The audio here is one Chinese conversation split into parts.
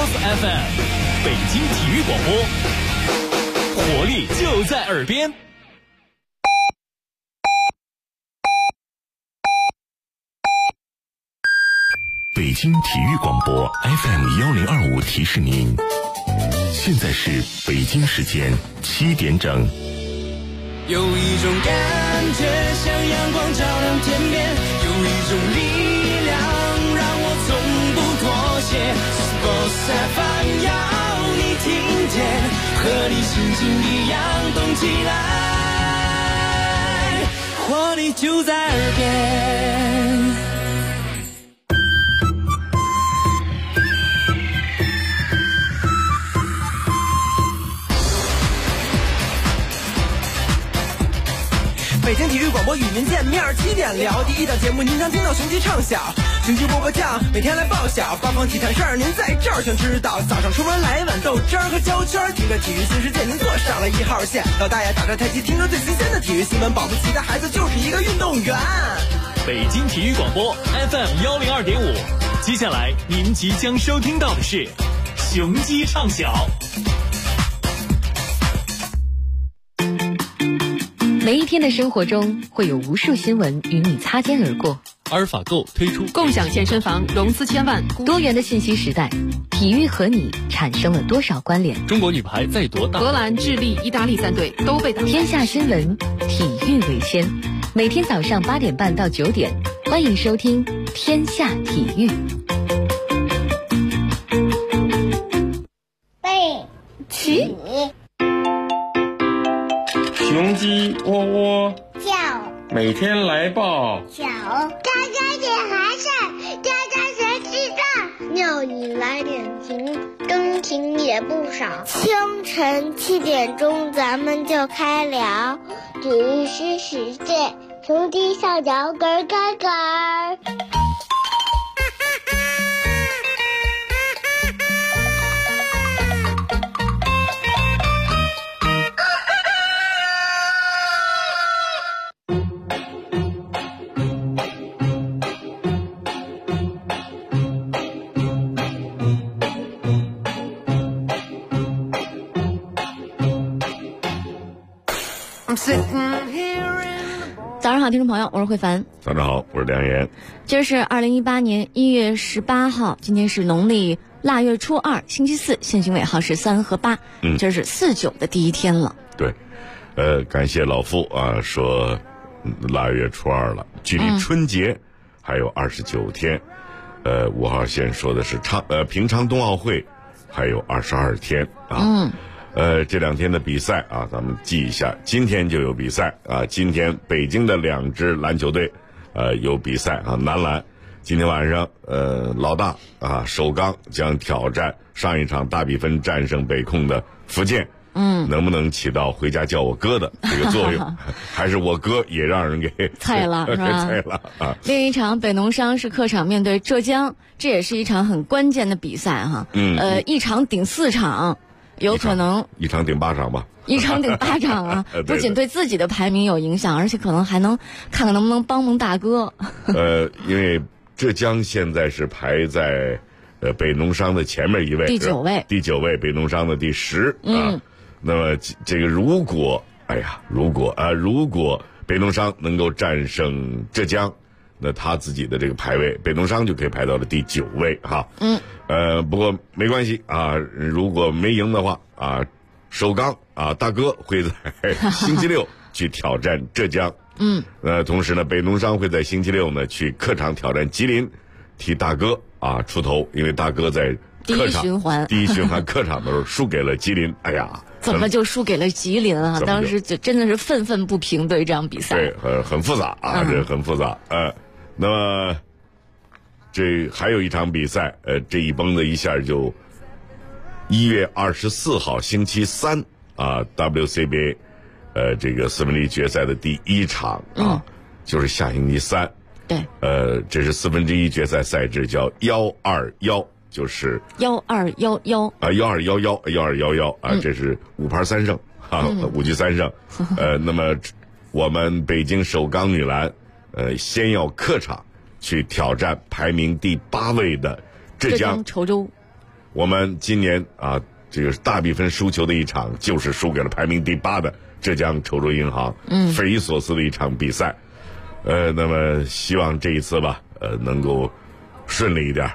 FM， 北京体育广播，活力就在耳边。 北京体育广播 FM1025 提示您，现在是北京时间7点整。 有一种感觉像阳光照亮天边，有一种力量让我从不妥协。Sports FM 要你听见，和你心情一样动起来，活力就在耳边。 北京体育广播与您见面，7点聊第一档节目，您常听到雄鸡唱晓，雄鸡波波酱，每天来报晓，八方体坛事儿您在这儿全知道。早上出门来一碗豆汁儿和焦圈，听着体育新世界，您坐上了1号线。老大爷打着太极，听着最新鲜的体育新闻，保不齐的孩子就是一个运动员。 北京体育广播 FM102.5，接下来您即将收听到的是雄鸡唱晓。 每一天的生活中会有无数新闻与你擦肩而过。 阿尔法购推出共享健身房融资千万， 多元的信息时代，体育和你产生了多少关联？ 中国女排再夺大， 荷兰、智利、意大利3队都被打。 天下新闻，体育为先。每天早上8点半到9点，欢迎收听天下体育。 背起。 雄鸡窝窝叫， 每天来报小，家家点寒晒，家家学记账，尿你来点情，更情也不少。清晨7点钟，咱们就开聊，体育新世界，雄鸡上脚咯咯咯。 早上好，听众朋友，我是慧凡。 早上好，我是梁岩。 今儿是2018年1月18号，今天是农历腊月初2，星期四，限行尾号是3和8。今儿是49的第一天了。 对，感谢老傅啊，说腊月初2了，距离春节还有29天。5号线说的是平昌冬奥会还有22天啊。这2天的比赛啊，咱们记一下，今天就有比赛啊。今天北京的2支篮球队有比赛啊，男篮今天晚上老大啊首钢将挑战上一场大比分战胜北控的福建，能不能起到回家叫我哥的这个作用还是我哥也让人给菜了是吧？ 菜了啊。 另一场北农商是客场面对浙江，这也是一场很关键的比赛哈。一场顶4场，有可能一场顶8场吧， 一场顶8场啊！不仅对自己的排名有影响，而且可能还能看看能不能帮帮大哥。 因为浙江现在是排在北农商的前面一位， 第9位， 第9位，北农商的第10啊。那么这个如果北农商能够战胜浙江，那他自己的这个排位，北农商就可以排到了第9位哈。不过没关系啊，如果没赢的话啊，首钢啊大哥会在星期6去挑战浙江。同时呢，北农商会在星期6呢去客场挑战吉林，替大哥啊出头，因为大哥在客场第一循环客场的时候输给了吉林。哎呀， 怎么就输给了吉林啊？当时就真的是愤愤不平对这场比赛。 对，很复杂啊，这很复杂。那么这还有一场比赛，这一崩的一下就1月24号星期3啊 ，WCBA 这个4分之一决赛的第1场啊，就是下星期3。 对， 这是4分之一决赛赛制，叫121，就是 1211 啊，1211啊，这是5盘3胜啊，5局3胜。那么我们北京首钢女篮先要客场去挑战排名第8位的浙江稠州。 我们今年啊，这个大比分输球的一场，就是输给了排名第8的浙江筹州银行，匪夷所思的一场比赛。那么希望这一次吧，能够顺利一点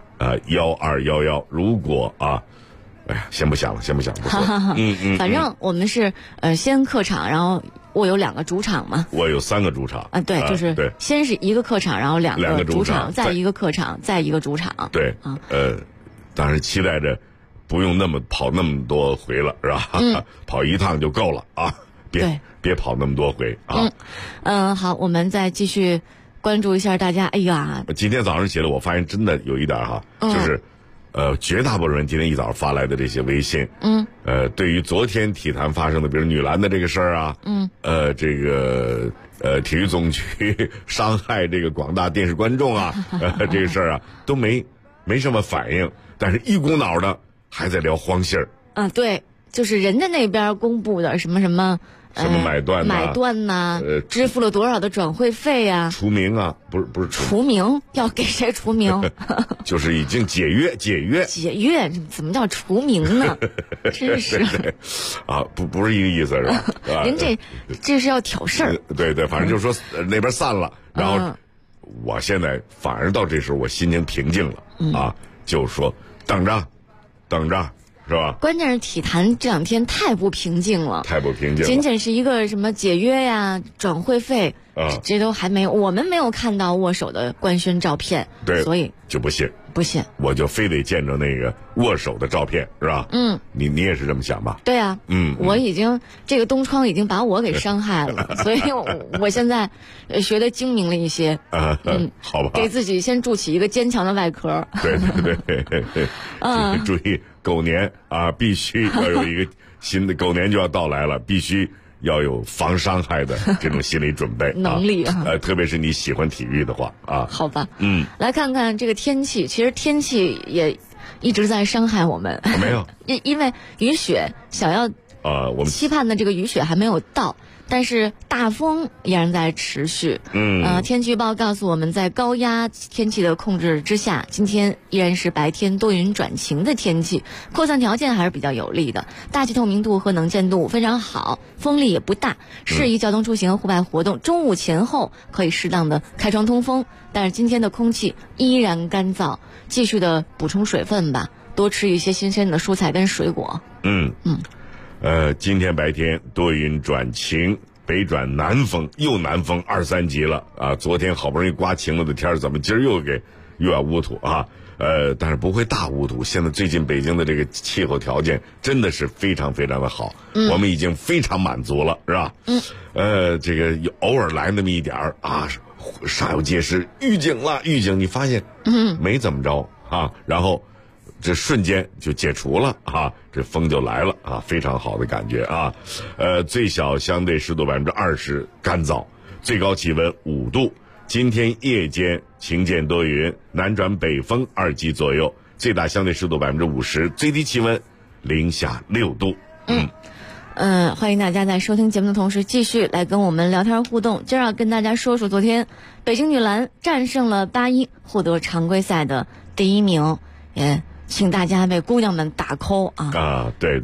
，1211。如果哎呀，先不想了，不说。 反正我们是先客场，然后我有2个主场嘛。 我有3个主场啊，对，就是对， 先是1个客场，然后2个主场，再1个客场，再1个主场。 对，当然期待着不用跑那么多回了，是吧？跑一趟就够了啊，别跑那么多回啊。 好，我们再继续关注一下大家。哎呀， 今天早上起来，我发现真的有一点就是绝大部分人今天一早发来的这些微信，对于昨天体坛发生的，比如女篮的这个事儿啊，这个体育总局伤害这个广大电视观众啊，这个事儿啊都没什么反应，但是一股脑的还在聊黄信儿。 对，就是人家那边公布的什么买断呐，支付了多少的转会费啊？ 除名啊，不是除名，要给谁除名？ 就是已经解约， 怎么叫除名呢？真是啊，不是一个意思是吧？ 您这是要挑事儿。 对，反正就是说那边散了，然后我现在反而到这时候我心情平静了就是说等着。是吧？ 关键是体坛这2天太不平静了，仅仅是一个什么解约呀、转会费这都还没有，我们没有看到握手的官宣照片， 对， 所以就不信， 我就非得见着那个握手的照片，是吧？你也是这么想吧？ 对啊，我已经这个东窗已经把我给伤害了，所以我现在学得精明了一些， 好吧， 给自己先筑起一个坚强的外壳。 对，注意。狗年必须要有一个新的狗年就要到来了，必须要有防伤害的这种心理准备能力特别是你喜欢体育的话好吧，来看看这个天气，其实天气也一直在伤害我们。 没有， 因为雨雪想要我们期盼的这个雨雪还没有到。但是大风依然在持续。天气预报告诉我们，在高压天气的控制之下，今天依然是白天多云转晴的天气，扩散条件还是比较有利的，大气透明度和能见度非常好，风力也不大，适宜交通出行、户外活动。中午前后可以适当的开窗通风，但是今天的空气依然干燥，继续的补充水分吧，多吃一些新鲜的蔬菜跟水果。 今天白天多云转晴，北转南风，又南风2、3级了昨天好不容易刮晴了的天，怎么今儿又要乌土但是不会大乌土。现在最近北京的这个气候条件真的是非常非常的好，我们已经非常满足了，是吧？这个偶尔来那么一点煞有介事，预警你发现没怎么着然后这瞬间就解除了这风就来了非常好的感觉最小相对湿度20%，干燥，最高气温5度。今天夜间晴间多云，南转北风2级左右，最大相对湿度50%，最低气温零下6度。 欢迎大家在收听节目的同时继续来跟我们聊天互动。今儿要跟大家说说昨天北京女篮战胜了8-1，获得常规赛的第1名，也请大家为姑娘们打 call 对。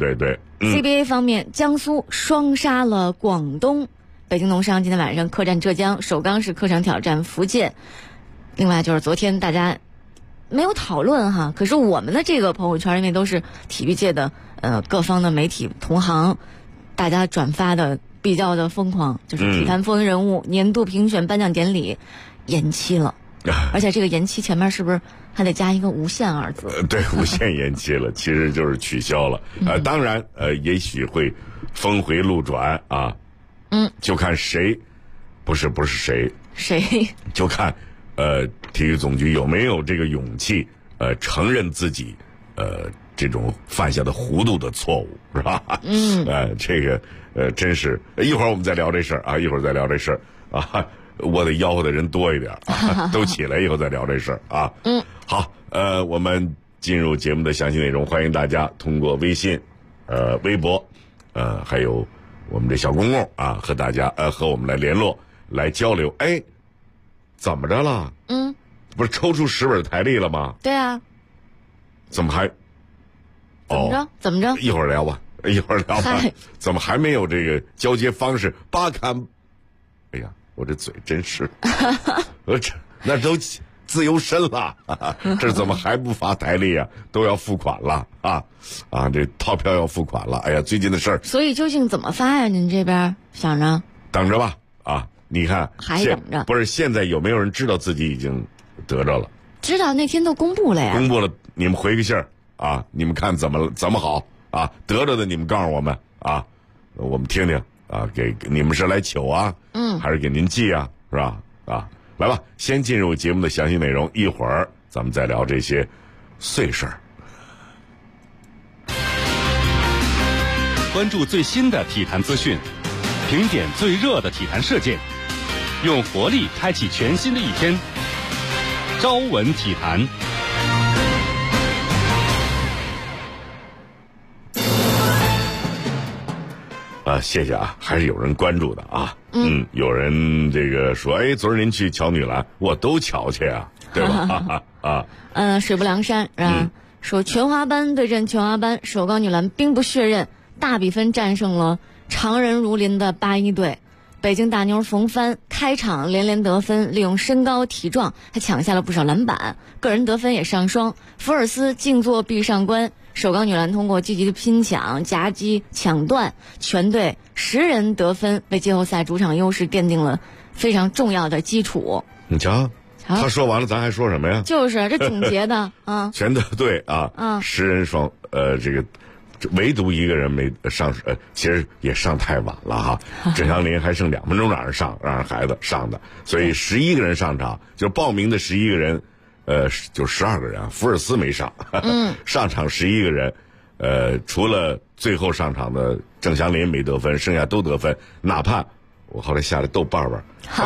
CBA 方面，江苏双杀了广东，北京农商今天晚上客战浙江，首钢是客场挑战福建。另外就是昨天大家没有讨论可是我们的这个朋友圈因为都是体育界的各方的媒体同行，大家转发的比较的疯狂，就是体坛风云人物年度评选颁奖典礼延期了。而且这个延期前面是不是还得加一个无限2字？ 对，无限延期了，其实就是取消了。当然也许会峰回路转就看谁，不是谁，就看体育总局有没有这个勇气承认自己这种犯下的糊涂的错误，是吧？这个真是一会儿我们再聊这事儿我得吆喝的人多一点都起来以后再聊这事儿好，我们进入节目的详细内容，欢迎大家通过微信、微博，还有我们这小公共和大家和我们来联络来交流。怎么着了？不是抽出10本台历了吗？ 对啊。 怎么还怎么着？ 一会儿聊吧。怎么还没有这个交接方式？巴坎，哎呀，我这嘴真是，那都自由身了，这怎么还不发台历啊？都要付款了这套票要付款了。哎呀，最近的事儿。 所以究竟怎么发呀？您这边想着？ 等着吧你看还等着？ 不是，现在有没有人知道自己已经得着了？ 知道，那天都公布了呀。 公布了，你们回个信儿你们看怎么好得着的你们告诉我们我们听听给你们是来求还是给您寄是吧来吧，先进入节目的详细内容，一会儿咱们再聊这些碎事儿。 关注最新的体坛资讯，评点最热的体坛事件，用活力开启全新的一天。朝闻体坛。 谢谢还是有人关注的有人这个说，昨儿您去瞧女篮，我都瞧去对吧？ 水泊梁山是吧？说全华班对阵全华班，首钢女篮兵不血刃，大比分战胜了常人如林的81队。北京大妞冯帆开场连得分，利用身高体壮还抢下了不少篮板，个人得分也上双。福尔斯静坐必上关，首钢女篮通过积极的拼抢、夹击、抢断，全队10人得分，为季后赛主场优势奠定了非常重要的基础。 你瞧，他说完了，咱还说什么呀？ 就是这总结的全都对10人双这个。唯独一个人没上，其实也上太晚了郑祥林还剩2分钟让人孩子上的，所以11个人上场，就报名的11个人，就12个人福尔斯没上，上场11个人，除了最后上场的郑祥林没得分，剩下都得分，哪怕我后来下来逗伴得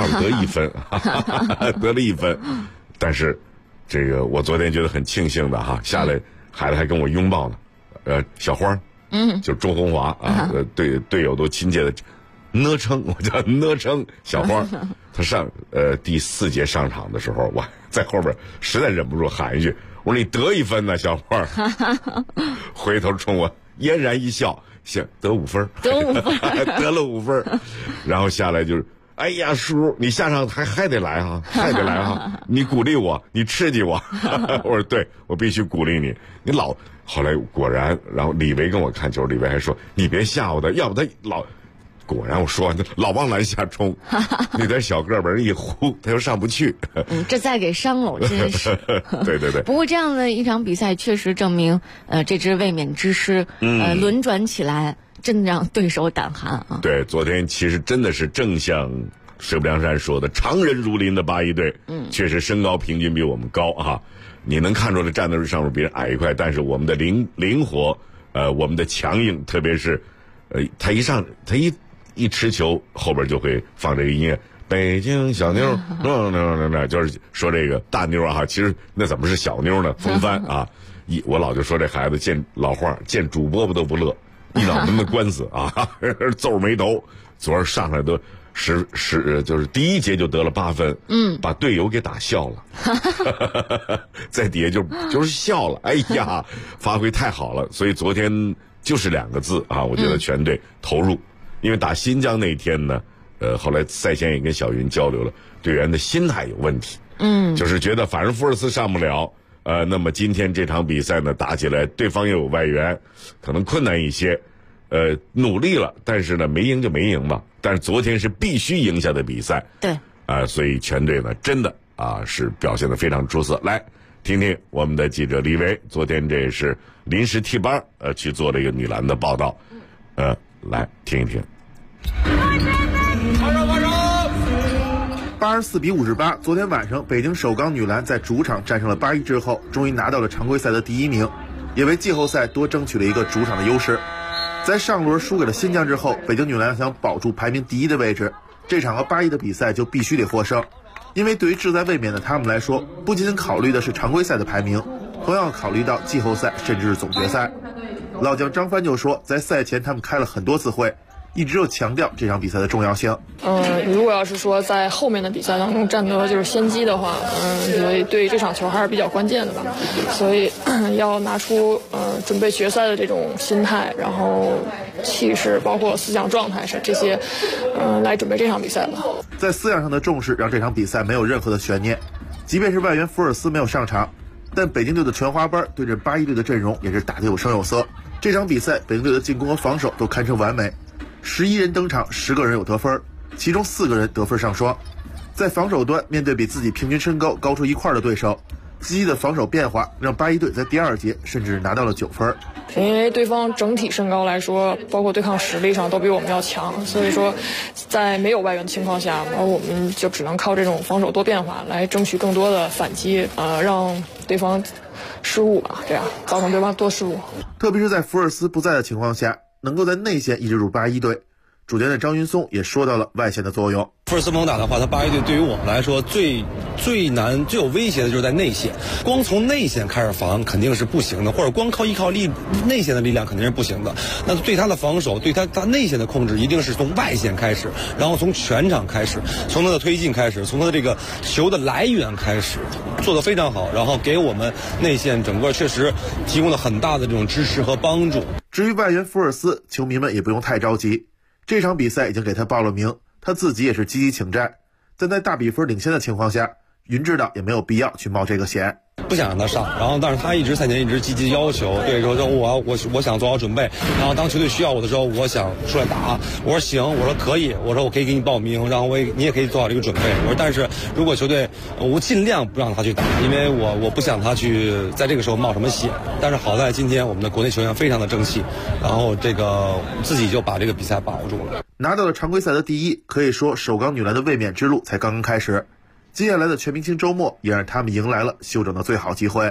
1分，得了1分，但是这个我昨天觉得很庆幸的下来孩子还跟我拥抱呢。小花，就是钟红华队友都亲切的呢称，我叫呢称小花。他上第4节上场的时候，我在后边实在忍不住喊一句：“我说你得1分呢，小花。”回头冲我嫣然一笑，行，得5分，得了5分，然后下来就是。哎呀，叔，你下场还得来还得来你鼓励我，你刺激我。我说对，我必须鼓励你。你后来果然，然后李维跟我看球，李维还说你别吓唬他，要不他果然我说完他老往篮下冲，那点小个儿一呼，他又上不去。 这再给伤了，真是。 对。 不过这样的一场比赛确实证明，这支卫冕之师，轮转起来。真的让对手胆寒对，昨天其实真的是正像水泊梁山说的，常人如林的81队，确实身高平均比我们高你能看出来站在上面比人矮一块，但是我们的灵活，我们的强硬，特别是，他一持球，后边就会放这个音乐，北京小妞，就是说这个大妞其实那怎么是小妞呢？冯帆我老就说这孩子见老话，见主饽饽都不乐。一脑门子官司皱眉头，昨儿上来都就是第1节就得了8分，把队友给打笑了，在底下就是笑了，哎呀，发挥太好了，所以昨天就是2个字我觉得全队投入，因为打新疆那天呢，后来赛前也跟小云交流了，队员的心态有问题，就是觉得反正福尔斯上不了。那么今天这场比赛呢打起来，对方又有外援，可能困难一些，努力了，但是呢没赢就没赢吧。但是昨天是必须赢下的比赛， 对， 所以全队呢真的是表现得非常出色。来听听我们的记者李维，昨天这是临时替班去做这个女篮的报道，来听一听。 84比58，昨天晚上北京首钢女篮在主场战胜了81之后，终于拿到了常规赛的第1名，也为季后赛多争取了一个主场的优势。在上轮输给了新疆之后，北京女篮想保住排名第1的位置，这场和81的比赛就必须得获胜，因为对于志在卫冕的他们来说，不仅仅考虑的是常规赛的排名，同样考虑到季后赛甚至是总决赛。老将张帆就说，在赛前他们开了很多次会， 一直就强调这场比赛的重要性。 如果要是说在后面的比赛当中占得就是先机的话，所以对这场球还是比较关键的吧。所以要拿出准备决赛的这种心态，然后气势，包括思想状态这些，来准备这场比赛吧。 在思想上的重视让这场比赛没有任何的悬念，即便是外援福尔斯没有上场，但北京队的全华班对阵81队的阵容也是打得有声有色。这场比赛北京队的进攻和防守都堪称完美，11人登场，10个人有得分，其中4个人得分上双。在防守端面对比自己平均身高高出一块的对手，积极的防守变化让81队在第2节甚至拿到了9分。 因为对方整体身高来说，包括对抗实力上都比我们要强，所以说在没有外援的情况下，我们就只能靠这种防守多变化来争取更多的反击，让对方失误吧，这样造成对方多失误。 特别是在福尔斯不在的情况下，能够在内线抑制住81队。主教练张云松也说到了外线的作用。 福尔斯猛打的话，他81队对于我们来说最难、最有威胁的就是在内线。光从内线开始防肯定是不行的，或者光依靠内线的力量肯定是不行的。那对他的防守，对他内线的控制，一定是从外线开始，然后从全场开始，从他的推进开始，从他的这个球的来源开始，做得非常好，然后给我们内线整个确实提供了很大的这种支持和帮助。 至于外援福尔斯，球迷们也不用太着急。这场比赛已经给他报了名，他自己也是积极请战，但在大比分领先的情况下，云指导也没有必要去冒这个险。 不想让他上，然后但是他一直赛前一直积极要求，对，说我想做好准备，然后当球队需要我的时候，我想出来打。我说行，我说可以，我说我可以给你报名，然后你也可以做好这个准备。我说但是如果球队，我尽量不让他去打，因为我不想他去在这个时候冒什么险。但是好在今天我们的国内球员非常的争气，然后这个自己就把这个比赛把握住了， 拿到了常规赛的第1，可以说首钢女篮的卫冕之路才刚刚开始。接下来的全明星周末也让他们迎来了休整的最好机会。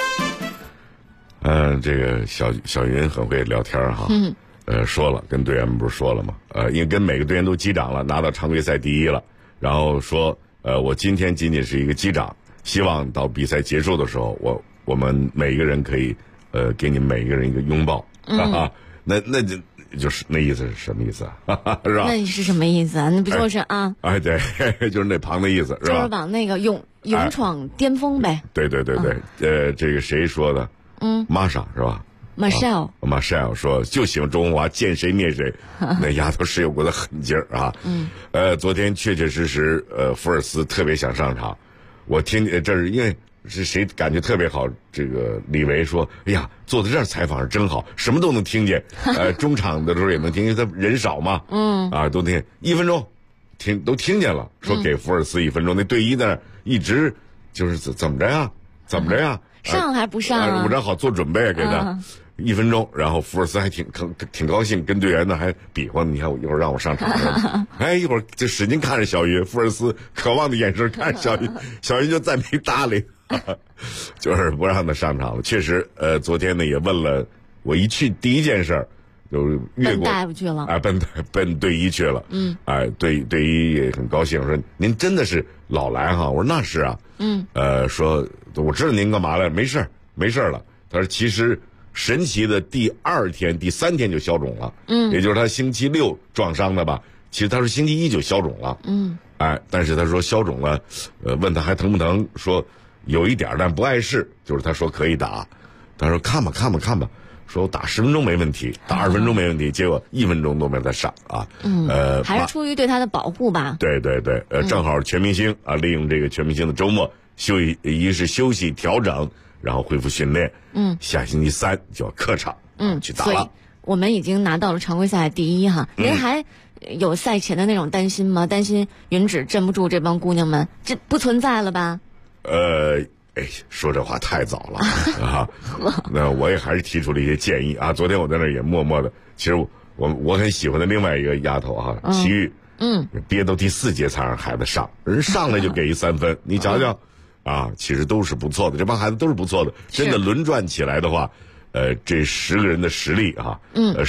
这个小云很会聊天哈。说了跟队员们不是说了吗？因为跟每个队员都击掌了，拿到常规赛第1了。然后说我今天仅仅是一个击掌，希望到比赛结束的时候，我们每个人可以给你们每一个人一个拥抱。那就是那意思是什么意思啊？是吧？ 那是什么意思啊？那不就是啊？ 对，就是那旁的意思，是吧？ 就是往那个勇闯巅峰呗。 对，这个谁说的？玛莎是吧？Marshall 说就喜欢周文华，见谁灭谁，那丫头是有过的狠劲儿啊。昨天确确实实，福尔斯特别想上场，我听这是因为。是谁感觉特别好？这个李维说：“哎呀，坐在这儿采访是真好，什么都能听见。中场的时候也能听见，他人少嘛，都听1分钟，都听见了。说给福尔斯1分钟，那队医在那一直就是怎么着呀？ 上还不上？ 我正好做准备给他1分钟，然后福尔斯还挺高兴，跟队员呢还比划，你看我一会儿让我上场，一会儿就使劲看着小云，福尔斯渴望的眼神看着小云，小云就再没搭理。就是不让他上场了。确实，昨天呢也问了我，一去第一件事就越过大夫去了奔队医去了。队医也很高兴，说您真的是老来哈。我说那是啊。说我知道您干嘛了，没事了。他说其实神奇的第2天、第3天就消肿了。也就是他星期6撞伤的吧。其实他说星期1就消肿了。但是他说消肿了，问他还疼不疼，说。有一点，但不碍事，就是他说可以打，他说看吧，说我打10分钟没问题，打2分钟没问题，结果1分钟都没他上啊。 还是出于对他的保护吧。 对，正好全明星啊，利用这个全明星的周末一是休息调整，然后恢复训练。下星期3就要客场去打了。 所以我们已经拿到了常规赛第1哈。您还有赛前的那种担心吗？担心云指镇不住这帮姑娘们，这不存在了吧？ 说这话太早了啊！那我也还是提出了一些建议啊。昨天我在那儿也默默的，其实我很喜欢的另外一个丫头啊，齐豫，憋到第4节才让孩子上，人上来就给一3分，你瞧瞧，其实都是不错的，这帮孩子都是不错的，真的轮转起来的话，这10个人的实力啊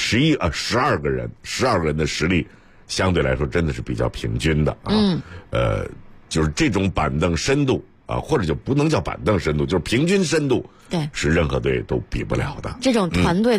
，12个人的实力，相对来说真的是比较平均的啊，就是这种板凳深度。或者就不能叫板凳深度，就是平均深度， 对， 是任何队都比不了的。 这种团队的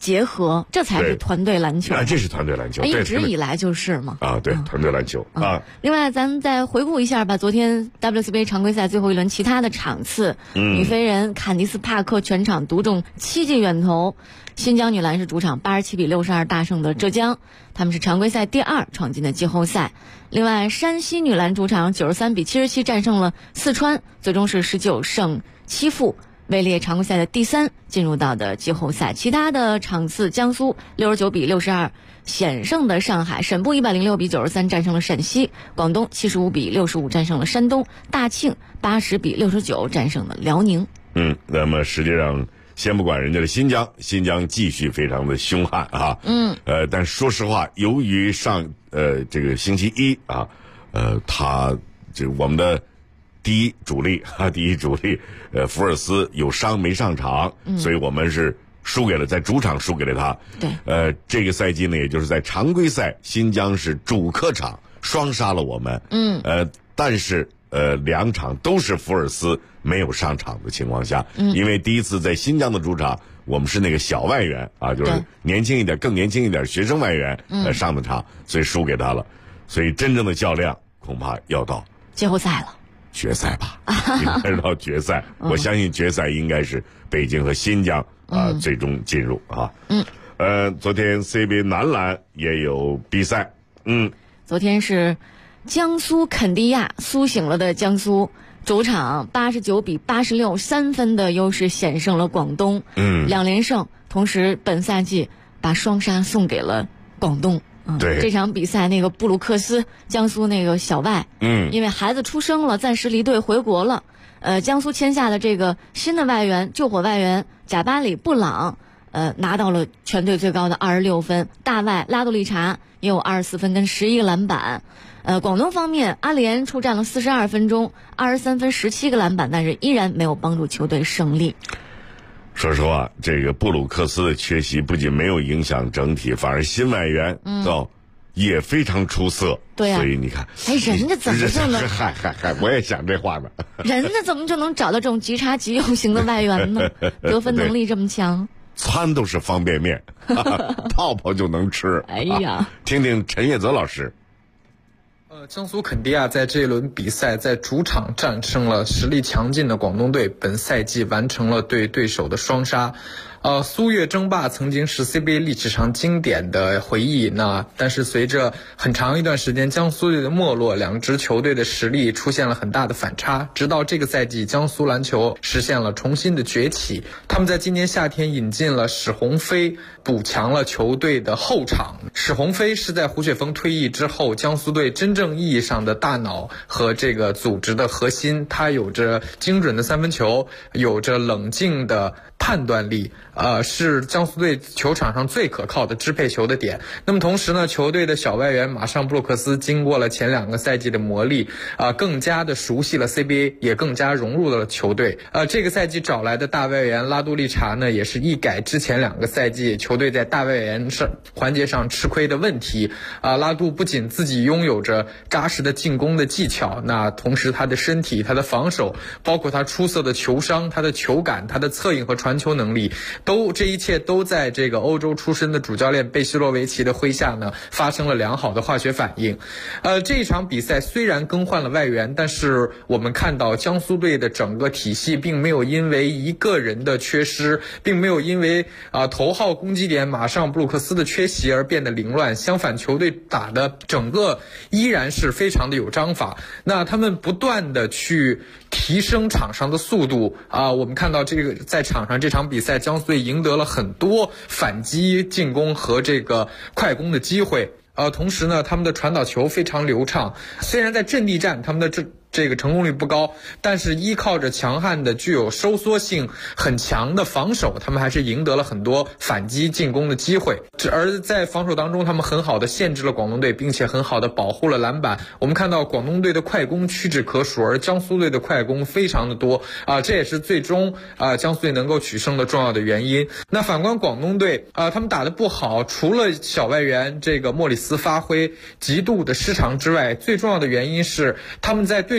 结合，这才是团队篮球。 这是团队篮球， 一直以来就是嘛。 对，团队篮球啊。 另外，咱们再回顾一下吧，昨天 WCBA 常规赛最后一轮其他的场次，女飞人坎迪斯帕克全场独中7记远投，新疆女篮是主场87比62大胜的浙江，他们是常规赛第2，闯进了季后赛。另外，山西女篮主场93比77战胜了四川，最终是19胜7负。位列常规赛的第3，进入到的季后赛。其他的场次，江苏69比62险胜的上海，沈部106比93战胜了陕西，广东75比65战胜了山东，大庆80比69战胜了辽宁。 那么实际上先不管人家的新疆继续非常的凶悍啊。但说实话，由于这个星期一啊，我们的第一主力福尔斯有伤没上场，所以我们是在主场输给了他。 对， 这个赛季呢，也就是在常规赛，新疆是主客场双杀了我们。但是2场都是福尔斯没有上场的情况下，因为第一次在新疆的主场，我们是那个小外援啊，就是更年轻一点学生外援上的场，所以输给他了。所以真正的较量恐怕要到季后赛了。 决赛吧，应该是到决赛。我相信决赛应该是北京和新疆最终进入啊。昨天 CBA 男篮也有比赛。 昨天是江苏肯尼亚苏醒了的江苏，主场89比86 3分的优势险胜了广东，2连胜，同时本赛季把双杀送给了广东。 对， 这场比赛那个布鲁克斯，江苏那个小外，因为孩子出生了，暂时离队回国了。江苏签下的这个新的外援，救火外援贾巴里布朗，拿到了全队最高的26分。大外拉杜利查也有24分跟11个篮板。广东方面，阿联出战了42分钟，23分17个篮板，但是依然没有帮助球队胜利。 说实话，这个布鲁克斯的缺席不仅没有影响整体，反而新外援也非常出色。 对啊， 所以你看， 人家怎么就能？ 我也想这话呢。 人家怎么就能找到这种即插即用型的外援呢？得分能力这么强， 餐都是方便面，泡泡就能吃。 哎呀， 听听陈叶泽老师。 江苏肯尼亚在这一轮比赛在主场战胜了实力强劲的广东队，本赛季完成了对对手的双杀。苏越争霸曾经是 CBA 历史上经典的回忆，但是随着很长一段时间江苏队的没落，两支球队的实力出现了很大的反差。直到这个赛季，江苏篮球实现了重新的崛起，他们在今年夏天引进了史鸿飞，补强了球队的后场。史鸿飞是在胡雪峰退役之后，江苏队真正意义上的大脑和这个组织的核心，他有着精准的三分球，有着冷静的判断力，是江苏队球场上最可靠的支配球的点。那么同时呢，球队的小外援马尚布鲁克斯经过了前2个赛季的磨砺，更加的熟悉了 CBA， 也更加融入了球队。这个赛季找来的大外援拉杜利查呢，也是一改之前2个赛季球队在大外援环节上吃亏的问题。拉杜不仅自己拥有着扎实的进攻的技巧，那同时他的身体、他的防守，包括他出色的球商、他的球感、他的策应和传球能力，这一切都在这个欧洲出身的主教练贝希洛维奇的麾下呢，发生了良好的化学反应。这一场比赛虽然更换了外援，但是我们看到江苏队的整个体系并没有因为一个人的缺失，并没有因为头号攻击点马上布鲁克斯的缺席而变得凌乱，相反球队打的整个依然是非常的有章法。那他们不断的去提升场上的速度我们看到这个在场上这场比赛江苏队赢得了很多反击进攻和这个快攻的机会。同时呢，他们的传导球非常流畅，虽然在阵地战他们的这个成功率不高，但是依靠着强悍的具有收缩性很强的防守，他们还是赢得了很多反击进攻的机会。而在防守当中，他们很好的限制了广东队，并且很好的保护了篮板。我们看到广东队的快攻屈指可数，而江苏队的快攻非常的多这也是最终江苏队能够取胜的重要的原因。那反观广东队他们打得不好，除了小外援这个莫里斯发挥极度的失常之外，最重要的原因是他们在对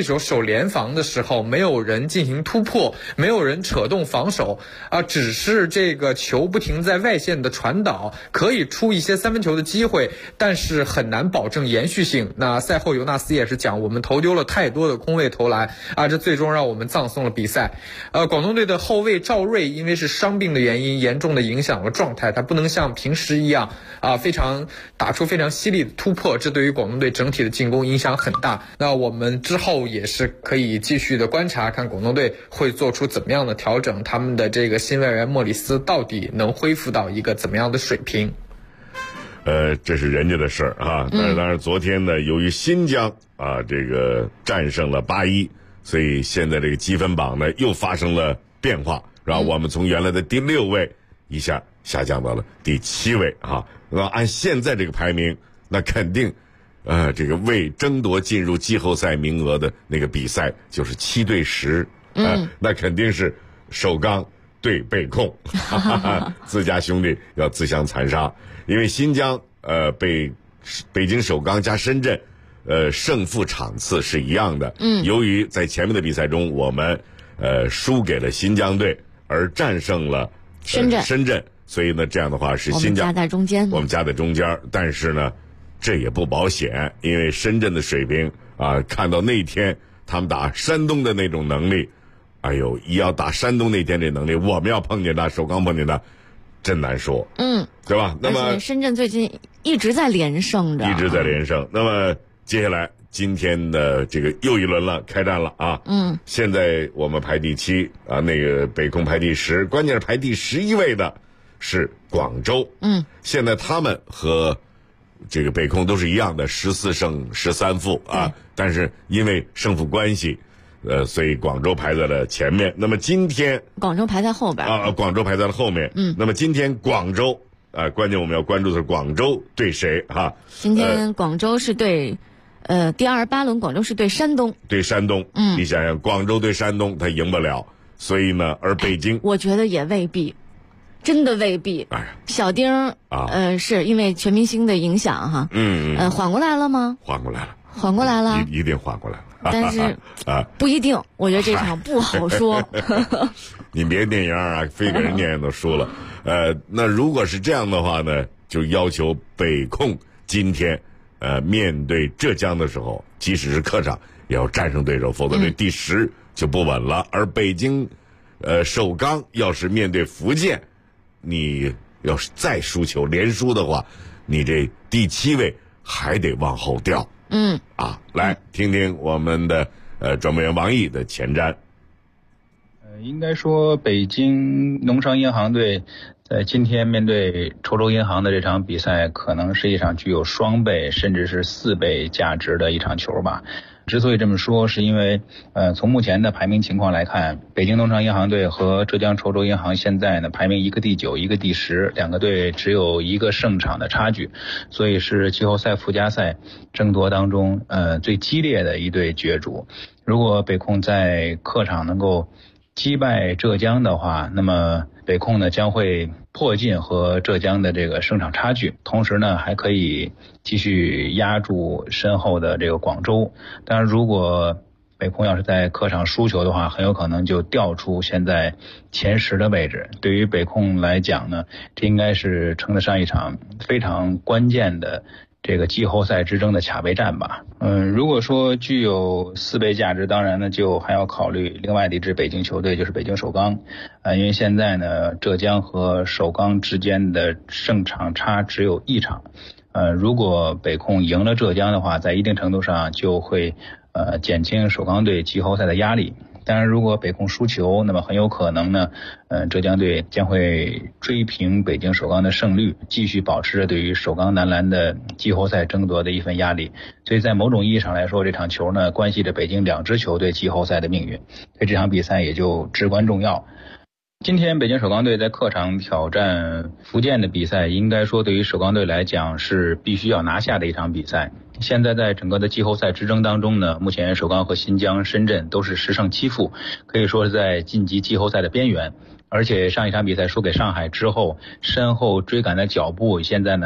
手守联防的时候，没有人进行突破，没有人扯动防守只是这个球不停在外线的传导，可以出一些三分球的机会，但是很难保证延续性。那赛后尤纳斯也是讲，我们投丢了太多的空位投篮这最终让我们葬送了比赛。广东队的后卫赵睿因为是伤病的原因，严重的影响了状态，他不能像平时一样打出非常犀利的突破，这对于广东队整体的进攻影响很大。那我们之后也是可以继续的观察，看广东队会做出怎么样的调整，他们的这个新外援莫里斯到底能恢复到一个怎么样的水平。 这是人家的事儿但是当然昨天呢，由于新疆这个战胜了8-1，所以现在这个积分榜呢又发生了变化，让我们从原来的第6位一下下降到了第7位那按现在这个排名，那肯定这个为争夺进入季后赛名额的那个比赛就是7对10，那肯定是首钢对北控自家兄弟要自相残杀。因为新疆被北京首钢加深圳胜负场次是一样的，由于在前面的比赛中我们输给了新疆队而战胜了深圳，所以呢这样的话是新疆我们夹在中间，但是呢这也不保险，因为深圳的水平看到那天他们打山东的那种能力，要打山东那天这能力，我们要碰见他，首钢碰见他真难说，对吧？那么深圳最近一直在连胜着， 那么接下来今天的这个又一轮了，开战了现在我们排第7那个北控排第10，关键是排第11位的是广州，现在他们和这个北控都是一样的14胜13负但是因为胜负关系所以广州排在了前面。那么今天广州排在后边广州排在了后面。那么今天广州关键我们要关注的是广州对谁今天广州是对第28轮广州是对山东。 你想想广州对山东他赢不了，所以呢而北京我觉得也未必，真的未必。小丁是因为全明星的影响缓过来了吗？缓过来了， 一定缓过来了。 但是不一定，我觉得这场不好说。 你别电影非给人念都输了。那如果是这样的话呢，就要求北控今天面对浙江的时候，即使是客场也要战胜对手，否则这第10就不稳了。而北京首钢要是面对福建，你要是再输球连输的话，你这第7位还得往后掉。来听听我们的转播员王毅的前瞻。 应该说北京农商银行队在今天面对稠州银行的这场比赛，可能是一场具有双倍甚至是4倍价值的一场球吧。之所以这么说，是因为从目前的排名情况来看，北京农商银行队和浙江稠州银行现在呢排名一个第9，一个第10，两个队只有一个胜场的差距，所以是季后赛附加赛争夺当中最激烈的一对角逐。如果北控在客场能够击败浙江的话，那么北控呢将会迫近和浙江的这个胜场差距，同时呢还可以继续压住身后的这个广州。当然如果北控要是在客场输球的话，很有可能就掉出现在前10的位置。对于北控来讲呢，这应该是称得上一场非常关键的这个季后赛之争的卡位战吧。如果说具有4倍价值，当然呢就还要考虑另外的一支北京球队，就是北京首钢。因为现在呢浙江和首钢之间的胜场差只有1场。如果北控赢了浙江的话，在一定程度上就会减轻首钢队季后赛的压力。当然如果北控输球，那么很有可能呢浙江队将会追平北京首钢的胜率，继续保持着对于首钢男篮的季后赛争夺的一份压力。所以在某种意义上来说，这场球呢关系着北京2支球队季后赛的命运，所以这场比赛也就至关重要。今天北京首钢队在客场挑战福建的比赛，应该说对于首钢队来讲是必须要拿下的一场比赛。现在在整个的季后赛之争当中呢，目前首钢和新疆、深圳都是10胜7负，可以说是在晋级季后赛的边缘。而且上一场比赛输给上海之后，身后追赶的脚步现在呢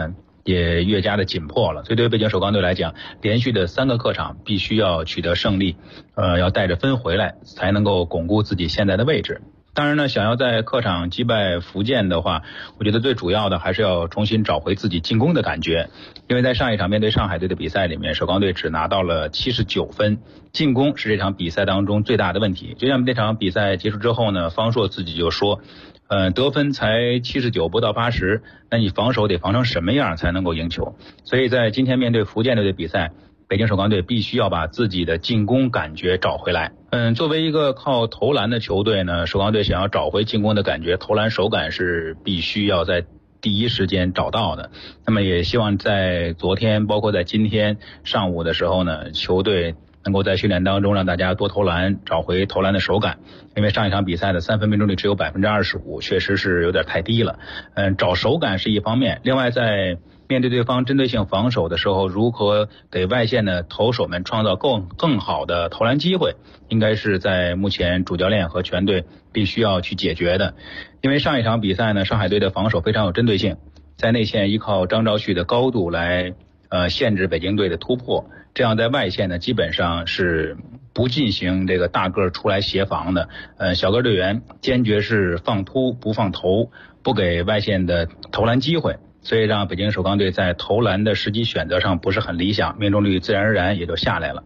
也越加的紧迫了。所以对于北京首钢队来讲，连续的3个客场必须要取得胜利，要带着分回来，才能够巩固自己现在的位置。当然呢，想要在客场击败福建的话，我觉得最主要的还是要重新找回自己进攻的感觉。因为在上一场面对上海队的比赛里面，首钢队只拿到了79分，进攻是这场比赛当中最大的问题。就像这场比赛结束之后呢，方硕自己就说，得分才79不到80，那你防守得防成什么样才能够赢球？所以在今天面对福建队的比赛，北京首钢队必须要把自己的进攻感觉找回来。作为一个靠投篮的球队呢，首钢队想要找回进攻的感觉，投篮手感是必须要在第一时间找到的。那么也希望在昨天包括在今天上午的时候呢，球队能够在训练当中让大家多投篮，找回投篮的手感。因为上一场比赛的3分命中率只有 25%， 确实是有点太低了。找手感是一方面，另外在面对对方针对性防守的时候，如何给外线的投手们创造更好的投篮机会，应该是在目前主教练和全队必须要去解决的。因为上一场比赛呢，上海队的防守非常有针对性，在内线依靠张兆旭的高度来限制北京队的突破，这样在外线呢基本上是不进行这个大个出来协防的。小个队员坚决是放突不放投，不给外线的投篮机会，所以让北京首钢队在投篮的时机选择上不是很理想，命中率自然而然也就下来了。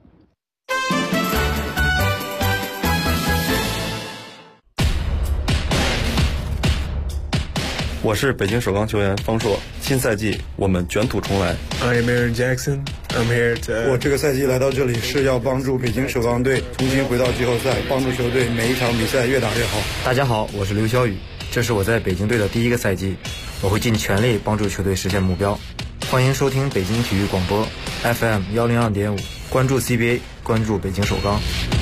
我是北京首钢球员方硕，新赛季我们卷土重来。 I'm Aaron Jackson. I'm here to. 我这个赛季来到这里是要帮助北京首钢队重新回到季后赛，帮助球队每一场比赛越打越好。 大家好，我是刘晓宇，这是我在北京队的第一个赛季，我会尽全力帮助球队实现目标。欢迎收听北京体育广播 FM 102.5，关注 CBA， 关注北京首钢。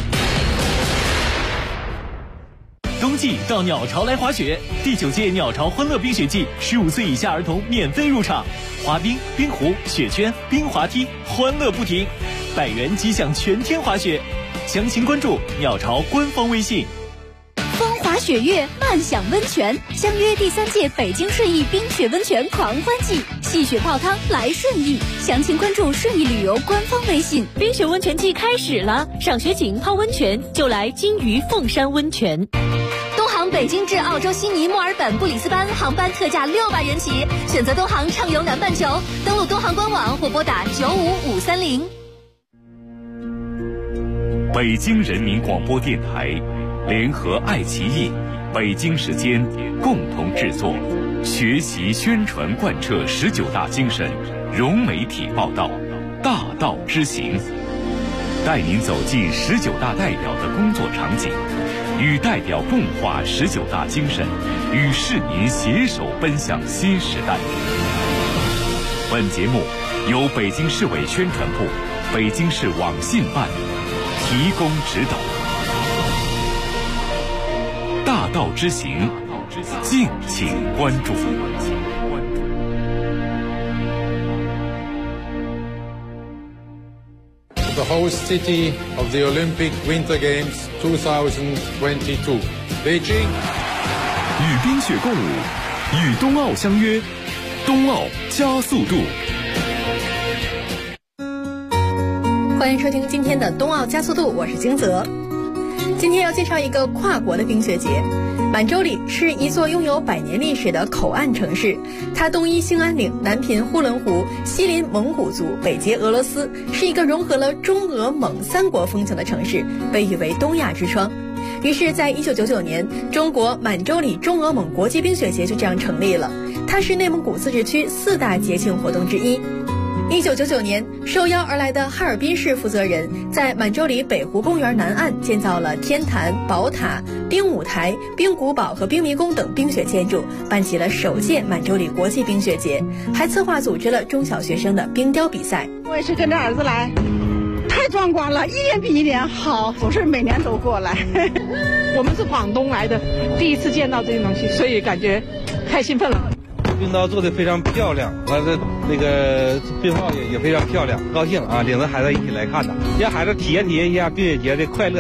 冬季到鸟巢来滑雪，第9届鸟巢欢乐冰雪季，15岁以下儿童免费入场，滑冰、冰壶、雪圈、冰滑梯，欢乐不停，100元即享全天滑雪。详情关注鸟巢官方微信。 风华雪月，漫享温泉，相约第3届北京顺义冰雪温泉狂欢季，戏雪泡汤来顺义。详情关注顺义旅游官方微信。 冰雪温泉季开始了，赏雪景、泡温泉就来金鱼凤山温泉。 东航北京至澳洲悉尼、墨尔本、布里斯班航班特价600元起，选择东航畅游南半球，登录东航官网或拨打95530。 北京人民广播电台联合爱奇艺、北京时间共同制作，学习宣传贯彻19大精神，融媒体报道，大道之行，带您走进19大代表的工作场景，与代表共话19大精神，与市民携手奔向新时代。本节目由北京市委宣传部、北京市网信办提供指导。大道之行，敬请关注。 The host city of the Olympic Winter Games 2022, Beijing. 与冰雪共舞，与冬奥相约，冬奥加速度。 欢迎收听今天的冬奥加速度，我是金泽。今天要介绍一个跨国的冰雪节。满洲里是一座拥有100年历史的口岸城市，它东依兴安岭，南濒呼伦湖，西临蒙古族，北接俄罗斯，是一个融合了中俄蒙3国风情的城市，被誉为东亚之窗。于是在1999年，中国满洲里中俄蒙国际冰雪节就这样成立了，它是内蒙古自治区4大节庆活动之一。1999年，受邀而来的哈尔滨市负责人在满洲里北湖公园南岸建造了天坛、宝塔、冰舞台、冰古堡和冰迷宫等冰雪建筑，办起了首届满洲里国际冰雪节，还策划组织了中小学生的冰雕比赛。 我也是跟着儿子来，太壮观了，一年比一年好，总是每年都过来。我们是广东来的，第一次见到这些东西，所以感觉太兴奋了。 冰刀做的非常漂亮，完了那个冰帽也非常漂亮，高兴啊！领着孩子一起来看的，让孩子体验一下冰雪节的快乐。